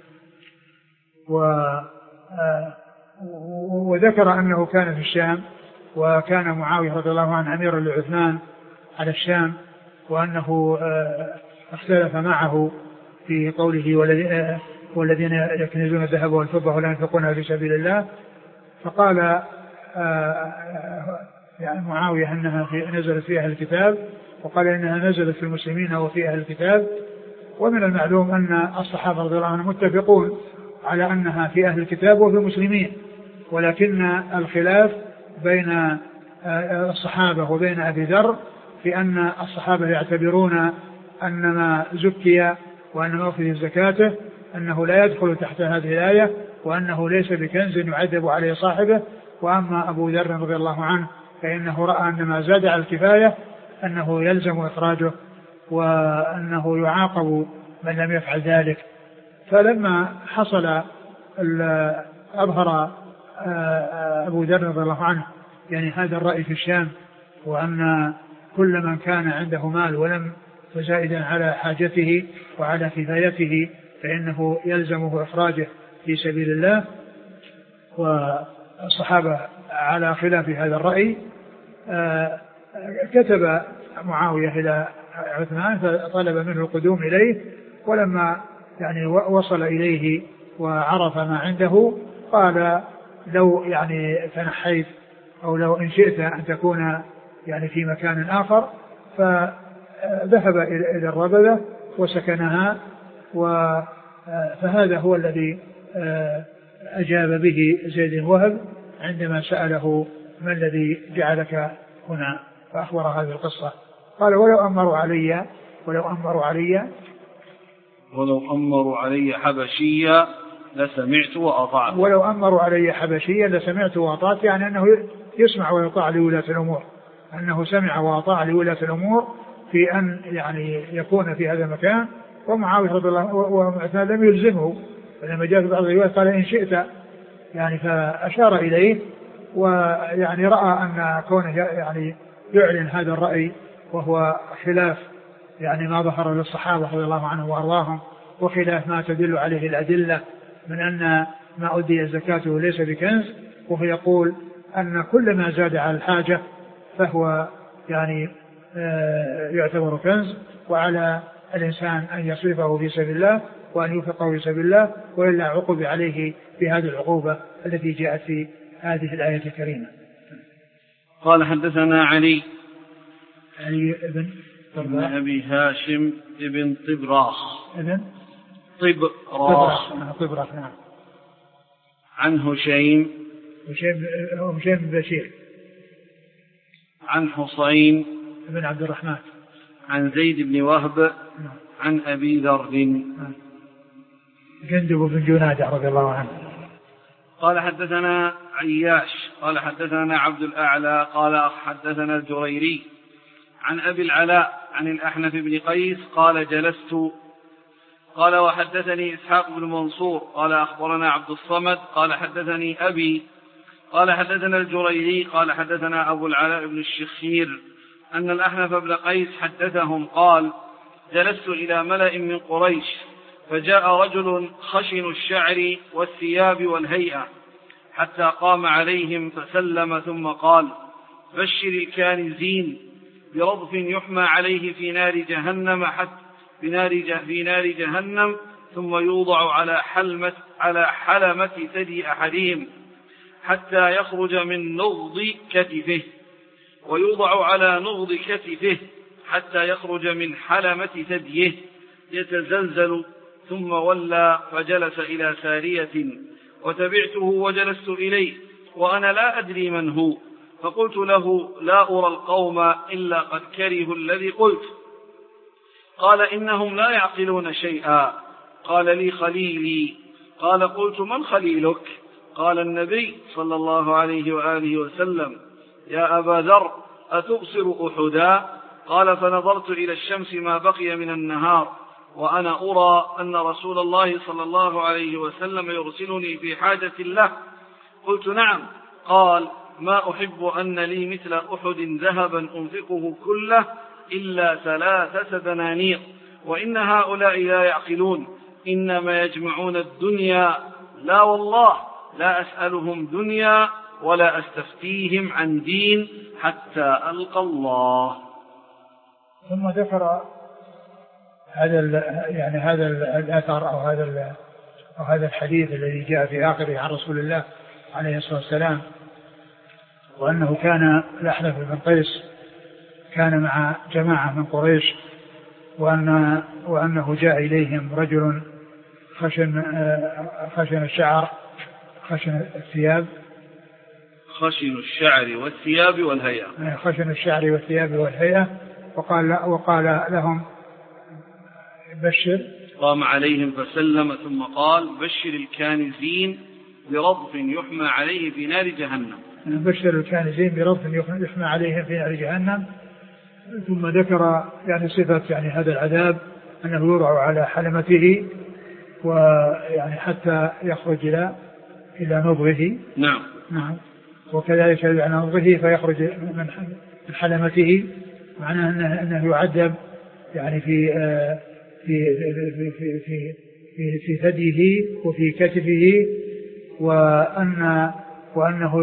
وذكر أنه كان في الشام، وكان معاوية رضي الله عنه أميرا لعثمان على الشام، وأنه اختلف معه في قوله والذين يكنزون الذهب والفضة ولا ينفقونها في سبيل الله، فقال يعني معاوية أنها في نزلت في أهل الكتاب، وقال إنها نزلت في المسلمين وفي أهل الكتاب. ومن المعلوم أن الصحابة رضي الله عنهم متفقون على أنها في أهل الكتاب وفي المسلمين، ولكن الخلاف بين الصحابة وبين أبي ذر في أن الصحابة يعتبرون أن ما زكي وأن ما أخذ زكاته أنه لا يدخل تحت هذه الآية، وأنه ليس بكنز يعذب عليه صاحبه. وأما أبو ذر رضي الله عنه فإنه رأى أن ما زاد على الكفاية أنه يلزم إخراجه، وأنه يعاقب من لم يفعل ذلك. فلما حصل أظهر أبو ذر رضي الله عنه يعني هذا الرأي في الشام، وأن كل من كان عنده مال ولم فزائدا على حاجته وعلى كفايته فإنه يلزمه إخراجه في سبيل الله، والصحابة على خلاف هذا الرأي، كتب معاوية إلى عثمان فطلب منه القدوم إليه، ولما يعني وصل إليه وعرف ما عنده قال لو يعني تنحيت أو لو إن شئت أن تكون يعني في مكان آخر، فذهب إلى الربذة وسكنها. فهذا هو الذي أجاب به زيد بن وهب عندما سأله ما الذي جعلك هنا، فأخبر هذه القصة. قال ولو أمروا علي ولو أمروا علي ولو أمروا علي حبشيا لسمعت وأطعت ولو أمروا علي حبشيا لسمعت وأطعت، يعني أنه يسمع ويطاع لولاة الأمور، أنه سمع وأطاع لولاة الأمور في أن يعني يكون في هذا المكان. ومعاوية رضي الله وعثمان لم يلزمه، فلما جاء في بعض الروايات قال إن شئت، يعني فأشار إليه، ويعني رأى أن كونه يعني يعلن هذا الرأي وهو خلاف يعني ما ظهر للصحابة رضي الله عنهم وأرضاهم، وخلاف ما تدل عليه الأدلة من أن ما أدي زكاته ليس بكنز، وهو يقول أن كل ما زاد على الحاجة فهو يعني يعتبر كنز، وعلى الإنسان أن يصرفه في سبيل الله وأن ينفقه في سبيل الله، وإلا عقب عليه بهذه العقوبة التي جاءت في هذه الآية الكريمة. قال حدثنا علي علي ابن ابن أبي هاشم ابن طبراخ ابن طبراخ طبراخ نعم عن هشيم هشيم هشيم بن بشير عن حسين بن عبد الرحمن عن زيد بن وهب عن أبي ذر جندب بن جنادة رضي الله عنه. قال حدثنا عياش قال حدثنا عبد الأعلى قال حدثنا الجريري عن أبي العلاء عن الأحنف بن قيس قال جلست قال وحدثني إسحاق بن منصور قال أخبرنا عبد الصمد قال حدثني أبي قال حدثنا الجريري قال حدثنا أبو العلاء بن الشخير أن الأحنف بن قيس حدثهم قال جلست إلى ملأ من قريش فجاء رجل خشن الشعر والثياب والهيئة حتى قام عليهم فسلم ثم قال بشر الكانزين برضف يحمى عليه في نار جهنم حتى في نار, في نار جهنم ثم يوضع على حلمة على حلمة ثدي أحدهم حتى يخرج من نغض كتفه ويوضع على نغض كتفه حتى يخرج من حلمة ثديه يتزلزل ثم ولى فجلس إلى سارية وتبعته وجلست إليه وأنا لا أدري من هو فقلت له لا أرى القوم إلا قد كرهوا الذي قلت. قال إنهم لا يعقلون شيئا. قال لي خليلي. قال قلت من خليلك؟ قال النبي صلى الله عليه وآله وسلم يا أبا ذر أتبصر أحدا؟ قال فنظرت إلى الشمس ما بقي من النهار وأنا أرى أن رسول الله صلى الله عليه وسلم يرسلني في حاجة له قلت نعم. قال ما أحب أن لي مثل أحد ذهبا أنفقه كله إلا ثلاثة دنانير، وإن هؤلاء لا يعقلون، إنما يجمعون الدنيا، لا والله لا أسألهم دنيا ولا أستفتيهم عن دين حتى ألقى الله. ثم ذكر هذا يعني هذا الأثر أو هذا أو هذا الحديث الذي جاء في آخره عن رسول الله عليه الصلاة والسلام، وأنه كان الأحنف بن قيس كان مع جماعة من قريش، وأن وأنه جاء إليهم رجل خشن خشن الشعر خشن الثياب خشن الشعر والثياب والهيئة خشن الشعر والثياب والهيئة وقال وقال لهم بشر. قام عليهم فسلم ثم قال بشر الكانزين برضف يحمى عليه في نار جهنم. بشر الكانزين برضف يحمى عليه في نار جهنم. ثم ذكر يعني صفة يعني هذا العذاب أنه يوضع على حلمته ويعني حتى يخرج إلى إلى نضغه. نعم. نعم. وكذلك على نضغه فيخرج من حلمته، معناه أنه, أنه يعذب يعني في في في في في في, في ثديه وفي كتفه، وأن وأنه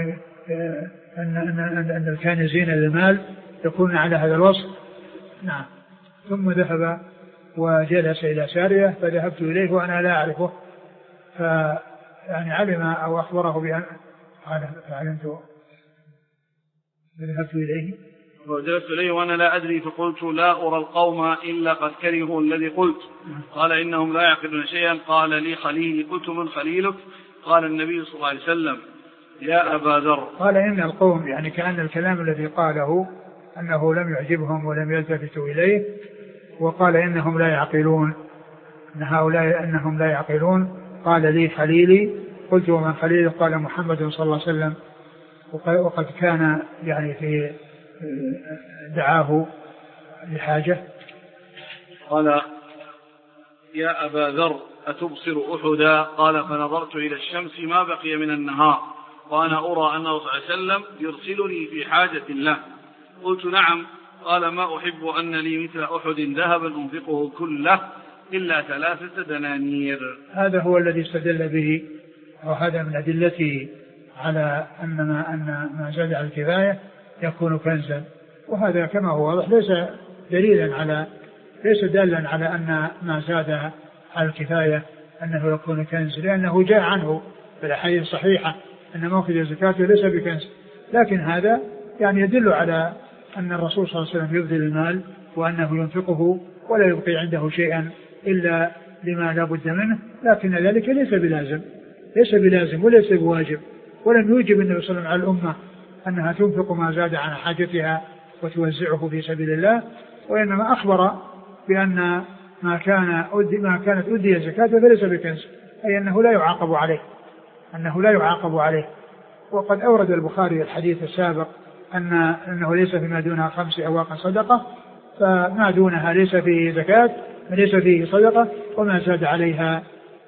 أن أن أن الكانزين للمال يكون على هذا الوصف. نعم. ثم ذهب وجلس إلى سارية فذهبت إليه وأنا لا أعرفه، فيعني علم أو أخبره بأن علمت فذهبت إليه وجلست إليه وأنا لا أدري، فقلت لا أرى القوم إلا قد كرهوا الذي قلت. قال إنهم لا يعقلون شيئا. قال لي خليلي. قلت من خليلك؟ قال النبي صلى الله عليه وسلم يا أبا ذر. قال إن القوم يعني كأن الكلام الذي قاله أنه لم يعجبهم ولم يلتفتوا إليه، وقال إنهم لا يعقلون، إن هؤلاء أنهم لا يعقلون. قال لي خليلي. قلت ومن خليلي؟ قال محمد صلى الله عليه وسلم، وقد كان يعني في دعاه لحاجة. قال يا أبا ذر أتبصر أحدا؟ قال فنظرت إلى الشمس ما بقي من النهار وأنا أرى أنه صلى الله عليه وسلم يرسلني في حاجة له. قلت نعم. قال ما أحب أن لي مثل أحد ذهبا أنفقه كله إلا ثلاثة دنانير. هذا هو الذي استدل به، وهذا من أدلته على أن ما, أن ما زاد على الكفاية يكون كنزا، وهذا كما هو واضح ليس دليلا على ليس دالا على أن ما زاد على الكفاية أنه يكون كنز، لأنه جاء عنه في الأحاديث الصحيحة أن موخذ زكاته ليس بكنز، لكن هذا يعني يدل على أن الرسول صلى الله عليه وسلم يبذل المال وأنه ينفقه ولا يبقي عنده شيئا إلا لما لا بد منه، لكن ذلك ليس بلازم ليس بلازم وليس بواجب، ولم يوجب النبي صلى الله عليه وسلم على الأمة أنها تنفق ما زاد عن حاجتها وتوزعه في سبيل الله، وإنما أخبر بأن ما كان ما كانت أدي زكاته فليس بكنز، أي أنه لا يعاقب عليه أنه لا يعاقب عليه. وقد أورد البخاري الحديث السابق أن أنه ليس فيما دونها خمس أواق صدقة، فما دونها ليس فيه زكاة ليس فيه صدقة، وما زاد عليها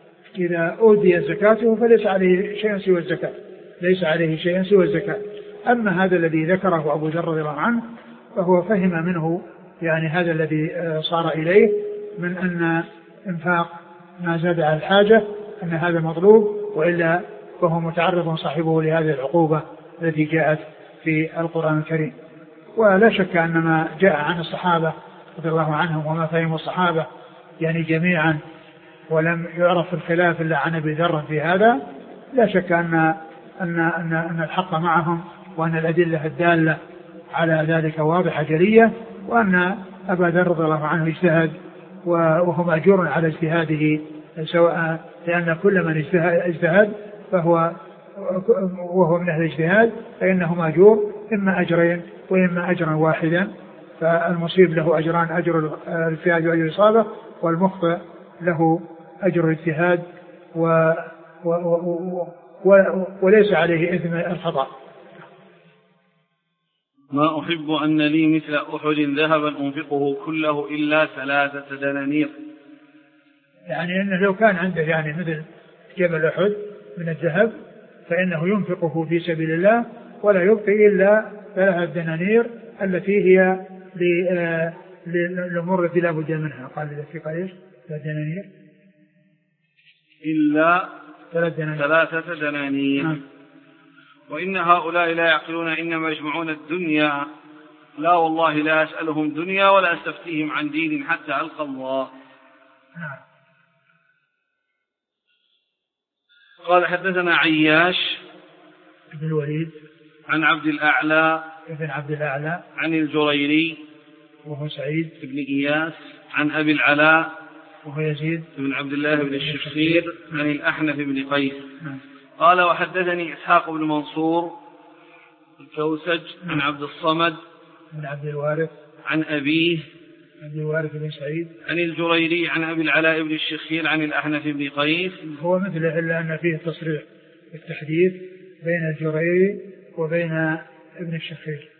إذا أودي زكاته فليس عليه شيء سوى الزكاة ليس عليه شيء سوى الزكاة. أما هذا الذي ذكره أبو ذر رضي الله عنه فهو فهم منه يعني هذا الذي صار إليه من أن إنفاق ما زاد على الحاجة أن هذا مطلوب، وإلا فهو متعرض صاحبه لهذه العقوبة التي جاءت في القرآن الكريم. ولا شك أن ما جاء عن الصحابة رضي الله عنهم وما فهموا الصحابة يعني جميعا، ولم يعرف الخلاف إلا عن أبي ذر في هذا، لا شك أن أن أن أن الحق معهم، وأن الأدلة الدالة على ذلك واضحة جلية، وأن أبا ذر رضي الله عنه اجتهد وهو مأجور على اجتهاده، سواء لأن كل من اجتهد فهو وهو من أهل الاجتهاد فإنه مأجور إما أجرين وإما أجرا واحدا، فالمصيب له أجران، أجر الاجتهاد وأجر الإصابة، والمخطئ له أجر الاجتهاد و و و و وليس عليه إثم الخطأ. ما أحب أن لي مثل أحد ذهبا أنفقه كله إلا ثلاثة دنانير، يعني أنه لو كان عنده يعني مثل جبل أحد من الذهب فإنه ينفقه في سبيل الله ولا يبقي إلا ثلاث دنانير التي هي للأمور التي لا بد منها. قال التي قال ايش؟ ثلاث دنانير إلا ثلاث دنانير. ثلاثة دنانير. نعم. وإن هؤلاء لا يعقلون إنما يجمعون الدنيا، لا والله لا أسألهم دنيا ولا أستفتيهم عن دين حتى ألقى الله. نعم. قال حدثنا عياش ابن الوليد عن عبد الأعلى ابن عبد الأعلى عن الجريري وهو سعيد بن إياس عن أبي العلاء وهو يزيد بن عبد الله بن الشخير عن الأحنف بن قيس. نعم. قال وحدثني إسحاق بن منصور الكوسج عن عبد الصمد بن عبد الوارث عن أبيه عبد الوارث بن سعيد عن الجريري عن أبي العلاء بن الشخير عن الأحنف بن قيس. هو مثله إلا أن فيه تصريح بالتحديث بين الجريري وبين ابن الشخير.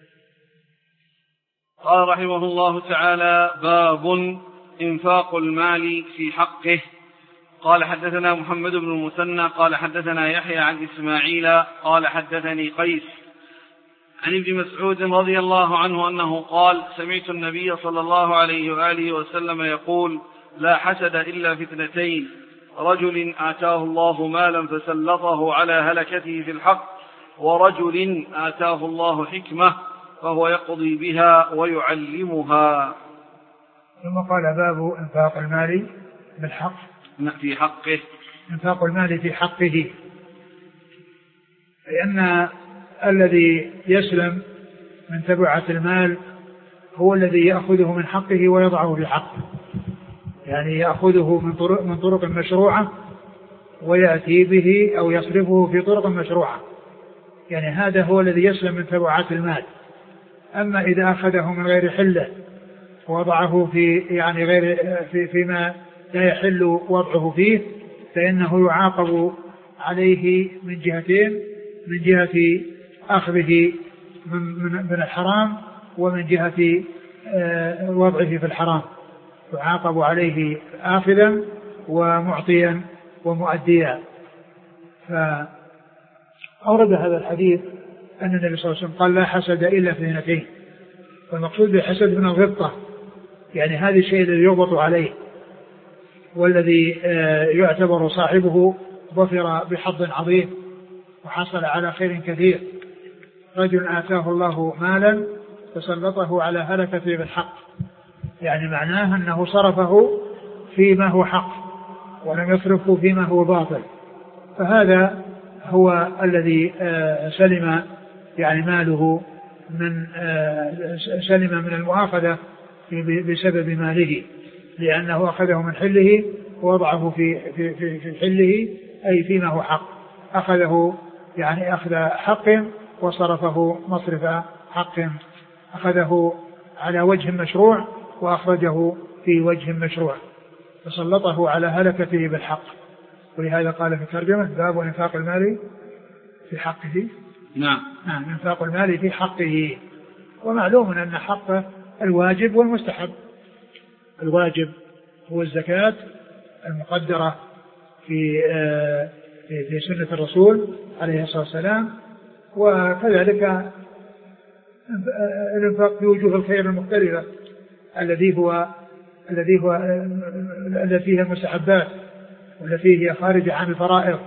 قال رحمه الله تعالى باب إنفاق المال في حقه. قال حدثنا محمد بن المثنى قال حدثنا يحيى عن إسماعيل قال حدثني قيس عن ابن مسعود رضي الله عنه أنه قال سمعت النبي صلى الله عليه وآله وسلم يقول لا حسد إلا في اثنتين، رجل آتاه الله مالا فسلطه على هلكته في الحق، ورجل آتاه الله حكمة فهو يقضي بها ويعلمها. ثم قال باب إنفاق المال بالحق في حقه. إنفاق المال في حقه، لأن الذي يسلم من تبعة المال هو الذي يأخذه من حقه ويضعه في حقه، يعني يأخذه من طرق, من طرق مشروعة ويأتي به أو يصرفه في طرق مشروعة، يعني هذا هو الذي يسلم من تبعات المال. أما إذا أخذه من غير حله ووضعه في يعني غير في فيما لا يحل وضعه فيه فإنه يعاقب عليه من جهتين، من جهة أخذه من, من, من الحرام ومن جهة وضعه في الحرام، يعاقب عليه آخذا ومعطيا ومؤديا. فأورد هذا الحديث أن النبي صلى الله عليه وسلم قال لا حسد إلا في اثنتين، والمقصود بالحسد من الغبطة، يعني هذا الشيء الذي يغبط عليه والذي يعتبر صاحبه ظفر بحظ عظيم وحصل على خير كثير. رجل آتاه الله مالا فسلطه على هلكته بالحق، يعني معناه أنه صرفه فيما هو حق ولم يصرفه فيما هو باطل، فهذا هو الذي سلم يعني ماله من سلم من المؤاخذة بسبب ماله، لأنه أخذه من حله ووضعه في في في, في حله أي فيما هو حق، أخذه يعني أخذ حق وصرفه مصرف حق، أخذه على وجه مشروع وأخرجه في وجه مشروع، فسلطه على هلكته بالحق. ولهذا قال في ترجمة باب إنفاق المال في حقه. نعم. نعم، إنفاق المال في حقه. ومعلوم أن حقه الواجب والمستحب. الواجب هو الزكاة المقدرة في في سنة الرسول عليه الصلاة والسلام، وكذلك الإنفاق في وجوه الخير المختلفة الذي هو الذي هو التي هي المستحبات والتي هي خارجة عن الفرائض.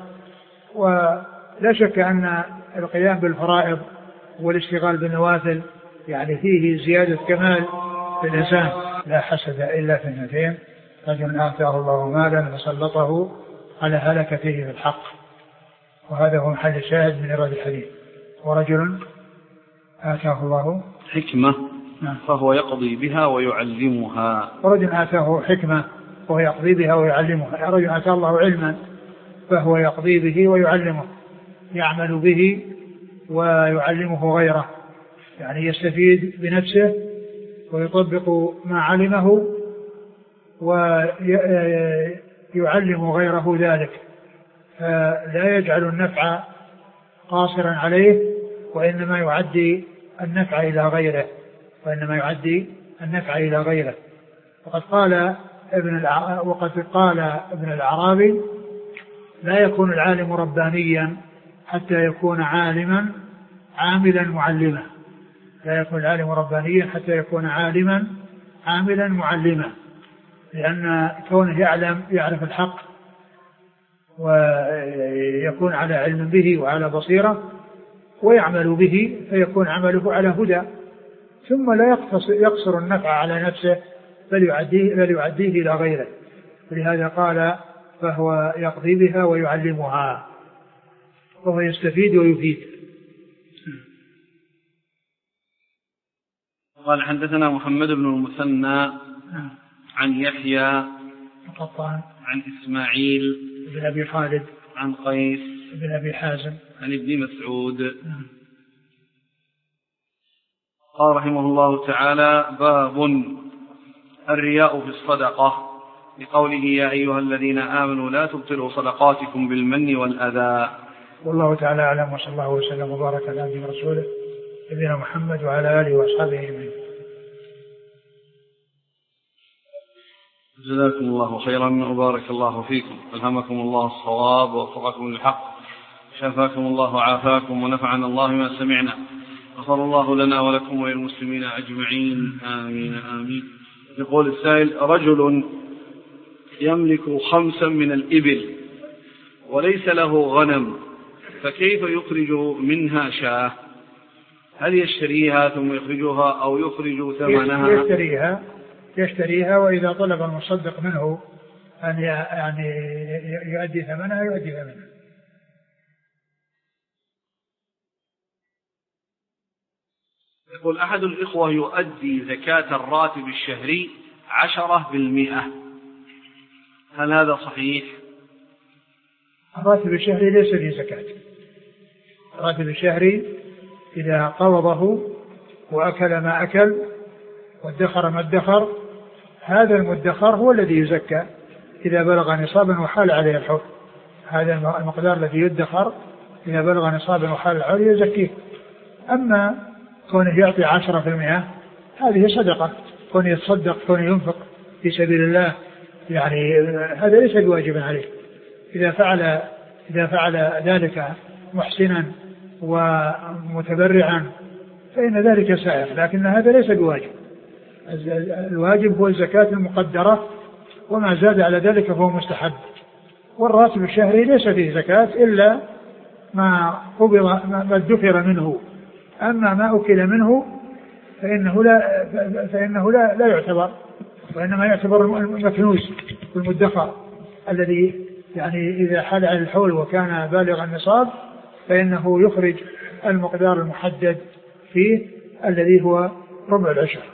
ولا شك أن القيام بالفرائض والاشتغال بالنوافل يعني فيه زيادة كمال للإنسان. لا حسد إلا في اثنتين، رجل آتاه الله مالا فسلطه على هلكته بالحق، وهذا هو محل الشاهد من إيراد الحديث. ورجل آتاه الله حكمة فهو يقضي بها ويعلمها. ورجل آتاه حكمة وهو يقضي بها ويعلمها. رجل آتاه الله علما فهو يقضي به ويعلمه، يعمل به ويعلمه غيره، يعني يستفيد بنفسه ويطبق ما علمه ويعلم غيره ذلك، فلا يجعل النفع قاصرا عليه وإنما يعدي النفع إلى غيره وإنما يعدي النفع إلى غيره. وقد قال ابن الع... وقد قال ابن الأعرابي لا يكون العالم ربانيا حتى يكون عالما عاملا معلما، لا يكون العالم ربانيا حتى يكون عالما عاملا معلما، لأن كونه يعلم يعرف الحق ويكون على علم به وعلى بصيرة ويعمل به فيكون عمله على هدى، ثم لا يقصر النفع على نفسه بل يعديه, بل يعديه إلى غيره. ولهذا قال فهو يقضي بها ويعلمها، وهو يستفيد ويفيد. قال حدثنا محمد بن المثنى عن يحيى القطان عن إسماعيل بن أبي خالد عن قيس بن أبي حازم عن ابن مسعود قال رحمه الله تعالى: باب الرياء في الصدقة، بقوله يا أيها الذين آمنوا لا تبطلوا صدقاتكم بالمن والأذى. والله تعالى أعلم، وصلى الله وسلم وبارك على عبده ورسوله نبينا محمد وعلى آله وأصحابه أجمعين. جزاكم الله خيرا وبارك الله فيكم، ألهمكم الله الصواب ووفقكم للحق، شفاكم الله وعافاكم ونفعنا الله ما سمعنا، غفر الله لنا ولكم وللمسلمين أجمعين، آمين آمين. يقول السائل: رجل يملك خمسا من الإبل وليس له غنم، فكيف يخرج منها شاة؟ هل يشتريها ثم يخرجها أو يخرج ثمنها؟ يشتريها يشتريها وإذا طلب المصدق منه أن يعني يؤدي ثمنها يؤدي ثمنها. يقول أحد الإخوة يؤدي زكاة الراتب الشهري عشرة بالمئة، هل هذا صحيح؟ الراتب الشهري ليس فيه زكاة. الراتب الشهري إذا قبضه وأكل ما أكل وادخر ما ادخر، هذا المدخر هو الذي يزكى إذا بلغ نصابا وحال عليه الحول. هذا المقدار الذي يدخر إذا بلغ نصابا وحال عليه يزكيه. أما كونه يعطي عشرة في المئة هذه صدقة، كونه يتصدق كونه ينفق في سبيل الله، يعني هذا ليس بواجب عليه. إذا فعل إذا فعل ذلك محسنا ومتبرعا فإن ذلك سائر، لكن هذا ليس بواجب. الواجب هو الزكاة المقدرة، وما زاد على ذلك فهو مستحب. والراتب الشهري ليس فيه زكاة إلا ما قبض ما ادخر منه، أما ما أكل منه فإنه لا فإنه لا لا يعتبر، وإنما يعتبر المكنوز والمدخر الذي يعني إذا حال على الحول وكان بالغ النصاب فإنه يخرج المقدار المحدد فيه الذي هو ربع العشر.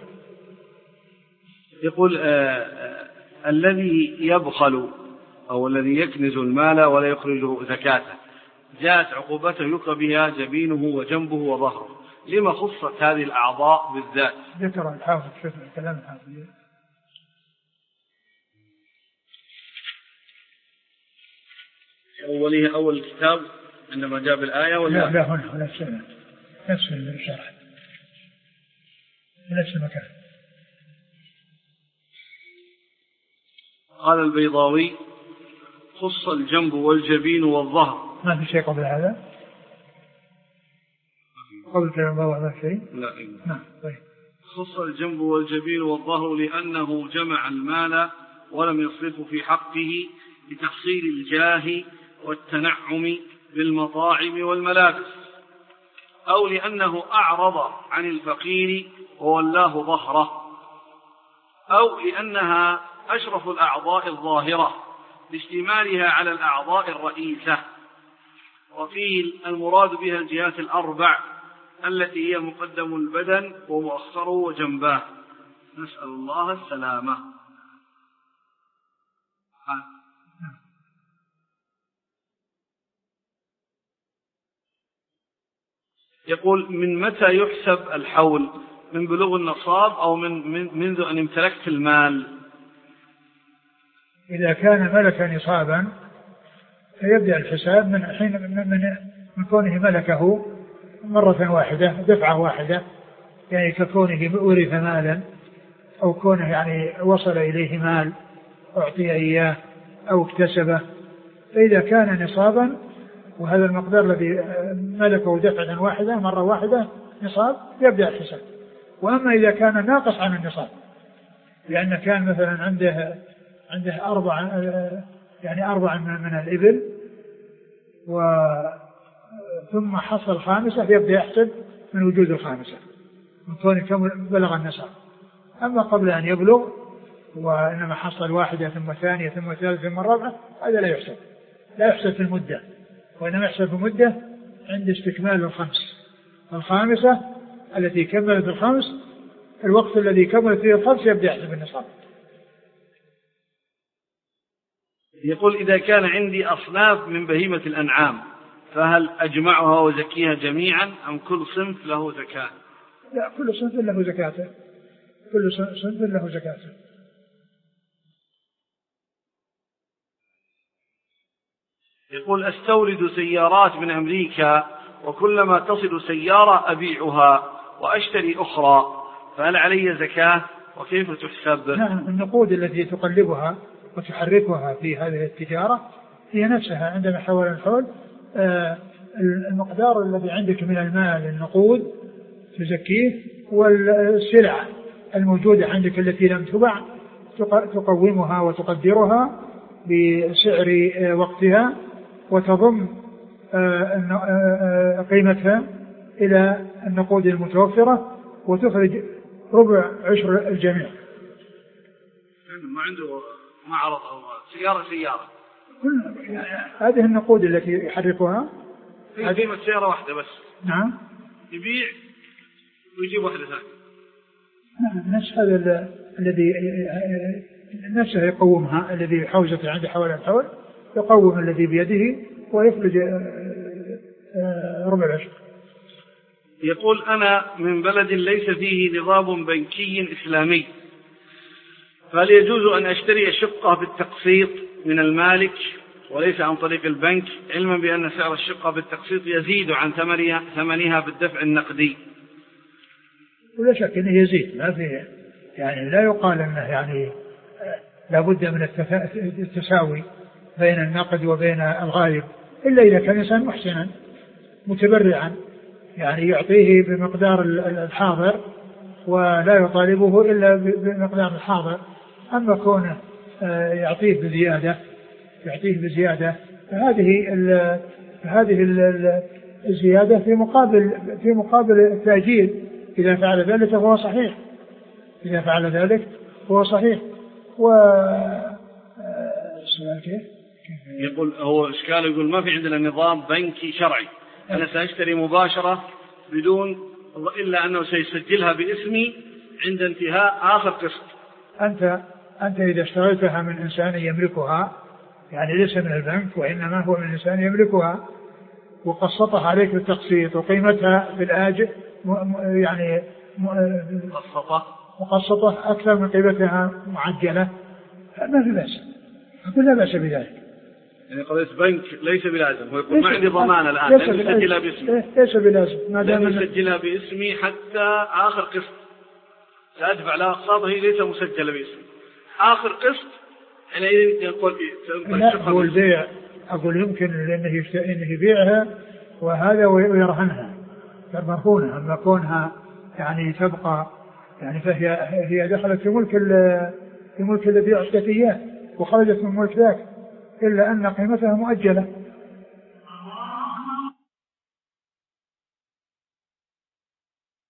يقول آه آه الذي يبخل أو الذي يكنز المال ولا يخرج زكاته، جاءت عقوبته يكر بها جبينه وجنبه وظهره، لما خصت هذه الأعضاء بالذات؟ ذكر الحافظ شوف الكلام الحافظ أوله أول الكتاب عندما جاب الآية ولا لا لا هنا هنا السنة نفس الشرح نفس المكان. قال البيضاوي: خص الجنب والجبين والظهر. ما في شيء قبل هذا؟ قبل كلام الله ما في شيء؟ لا. نعم طيب. خص الجنب والجبين والظهر لأنه جمع المال ولم يصرفه في حقه لتحصيل الجاه والتنعم بالمطاعم والملابس، أو لأنه أعرض عن الفقير وولاه ظهره، أو لأنها أشرف الأعضاء الظاهرة لاشتمالها على الأعضاء الرئيسة، وقيل المراد بها الجهات الأربع التي هي مقدم البدن ومؤخره وجنباه، نسأل الله السلامة. يقول: من متى يحسب الحول؟ من بلوغ النصاب أو من, من منذ أن امتلكت المال؟ إذا كان ملك نصابا فيبدأ الحساب من حين من, من, من كونه ملكه مرة واحدة دفعة واحدة، يعني ككونه ورث مالا أو كونه يعني وصل إليه مال أعطي إياه أو اكتسبه. فإذا كان نصابا وهذا المقدار الذي ملكه دفعة واحدة مرة واحدة نصاب يبدأ الحساب. وأما إذا كان ناقص عن النصاب، لأن كان مثلا عنده عنده أربع يعني أربع من الإبل و ثم حصل خامسة يبدأ يحسب من وجود الخامسة من كون كم بلغ النصاب. أما قبل أن يبلغ وإنما حصل واحدة ثم ثانية ثم ثالثة ثم رابعة هذا لا يحسب، لا يحسب في المدة، وإنما يحسب في المدة عند استكمال الخمس. الخامسة التي كملت الخمس الوقت الذي كملت فيه الخمس يبدأ يحسب النصاب. يقول إذا كان عندي أصناف من بهيمة الأنعام فهل أجمعها وزكيها جميعا أم كل صنف له زكاة؟ لا، كل صنف له زكاته، كل صنف له زكاته. يقول أستورد سيارات من أمريكا وكلما تصل سيارة أبيعها وأشتري أخرى، فهل علي زكاة وكيف تحسب؟ نعم، النقود التي تقلبها وتحركها في هذه التجارة هي نفسها عندما حول الحول. آه المقدار الذي عندك من المال النقود تزكيه، والسلع الموجودة عندك التي لم تباع تقومها وتقدرها بسعر آه وقتها وتضم آه آه قيمتها إلى النقود المتوفرة وتخرج ربع عشر الجميع. ما عنده معرض أو سيارة سيارة كل يعني هذه النقود التي يحركها هي قيمة سيارة واحدة بس. نعم، يبيع ويجيب واحدة ثانية. نعم، نفس هذا الذي نفسه يقومها، الذي حوزته عنده حول الحول يقوم الذي بيده ويخرج ربع العشر. يقول أنا من بلد ليس فيه نظام بنكي إسلامي، فهل يجوز أن أشتري الشقة بالتقسيط من المالك وليس عن طريق البنك، علما بأن سعر الشقة بالتقسيط يزيد عن ثمنها بالدفع النقدي؟ ولا شك أنه يزيد، ما في يعني لا يقال أنه يعني لابد من التساوي بين النقد وبين الغالب، إلا إذا كان إنسان محسنا متبرعا يعني يعطيه بمقدار الحاضر ولا يطالبه إلا بمقدار الحاضر. أما كونه يعطيه بزيادة يعطيه بزيادة فهذه ال هذه ال الزيادة في مقابل في مقابل التأجيل. إذا فعل ذلك فهو صحيح، إذا فعل ذلك هو صحيح. و السؤال كيف؟ يقول هو إشكال، يقول ما في عندنا نظام بنكي شرعي، أنا سأشتري مباشرة بدون إلا أنه سيسجلها باسمي عند انتهاء آخر قسط. أنت أنت إذا اشتريتها من إنسان يملكها يعني ليس من البنك وإنما هو من إنسان يملكها وقسطها عليك بالتقسيط وقيمتها بالآجل يعني مقسطة مقسطة أكثر من قيمتها معجلة، ما في بأس، أقول لا بأس بذلك. يعني قضية بنك ليس بلازم، هو يقول ما عندي ضمان الآن لن يسجلها باسمي، ليس بلازم، ما دام لن يسجلها باسمي حتى آخر قسط سأدفع لها أقساط هي ليس مسجلة باسمي آخر قسط. يعني يقول لا هو البيع، أقول يمكن لأنه إنه يبيعها وهذا ويرهنها مرهونة، أما كونها يعني تبقى يعني فهي هي دخلت في ملك في ملك الذي أعطت إياه وخرجت من ملك ذاك، إلا أن قيمتها مؤجلة.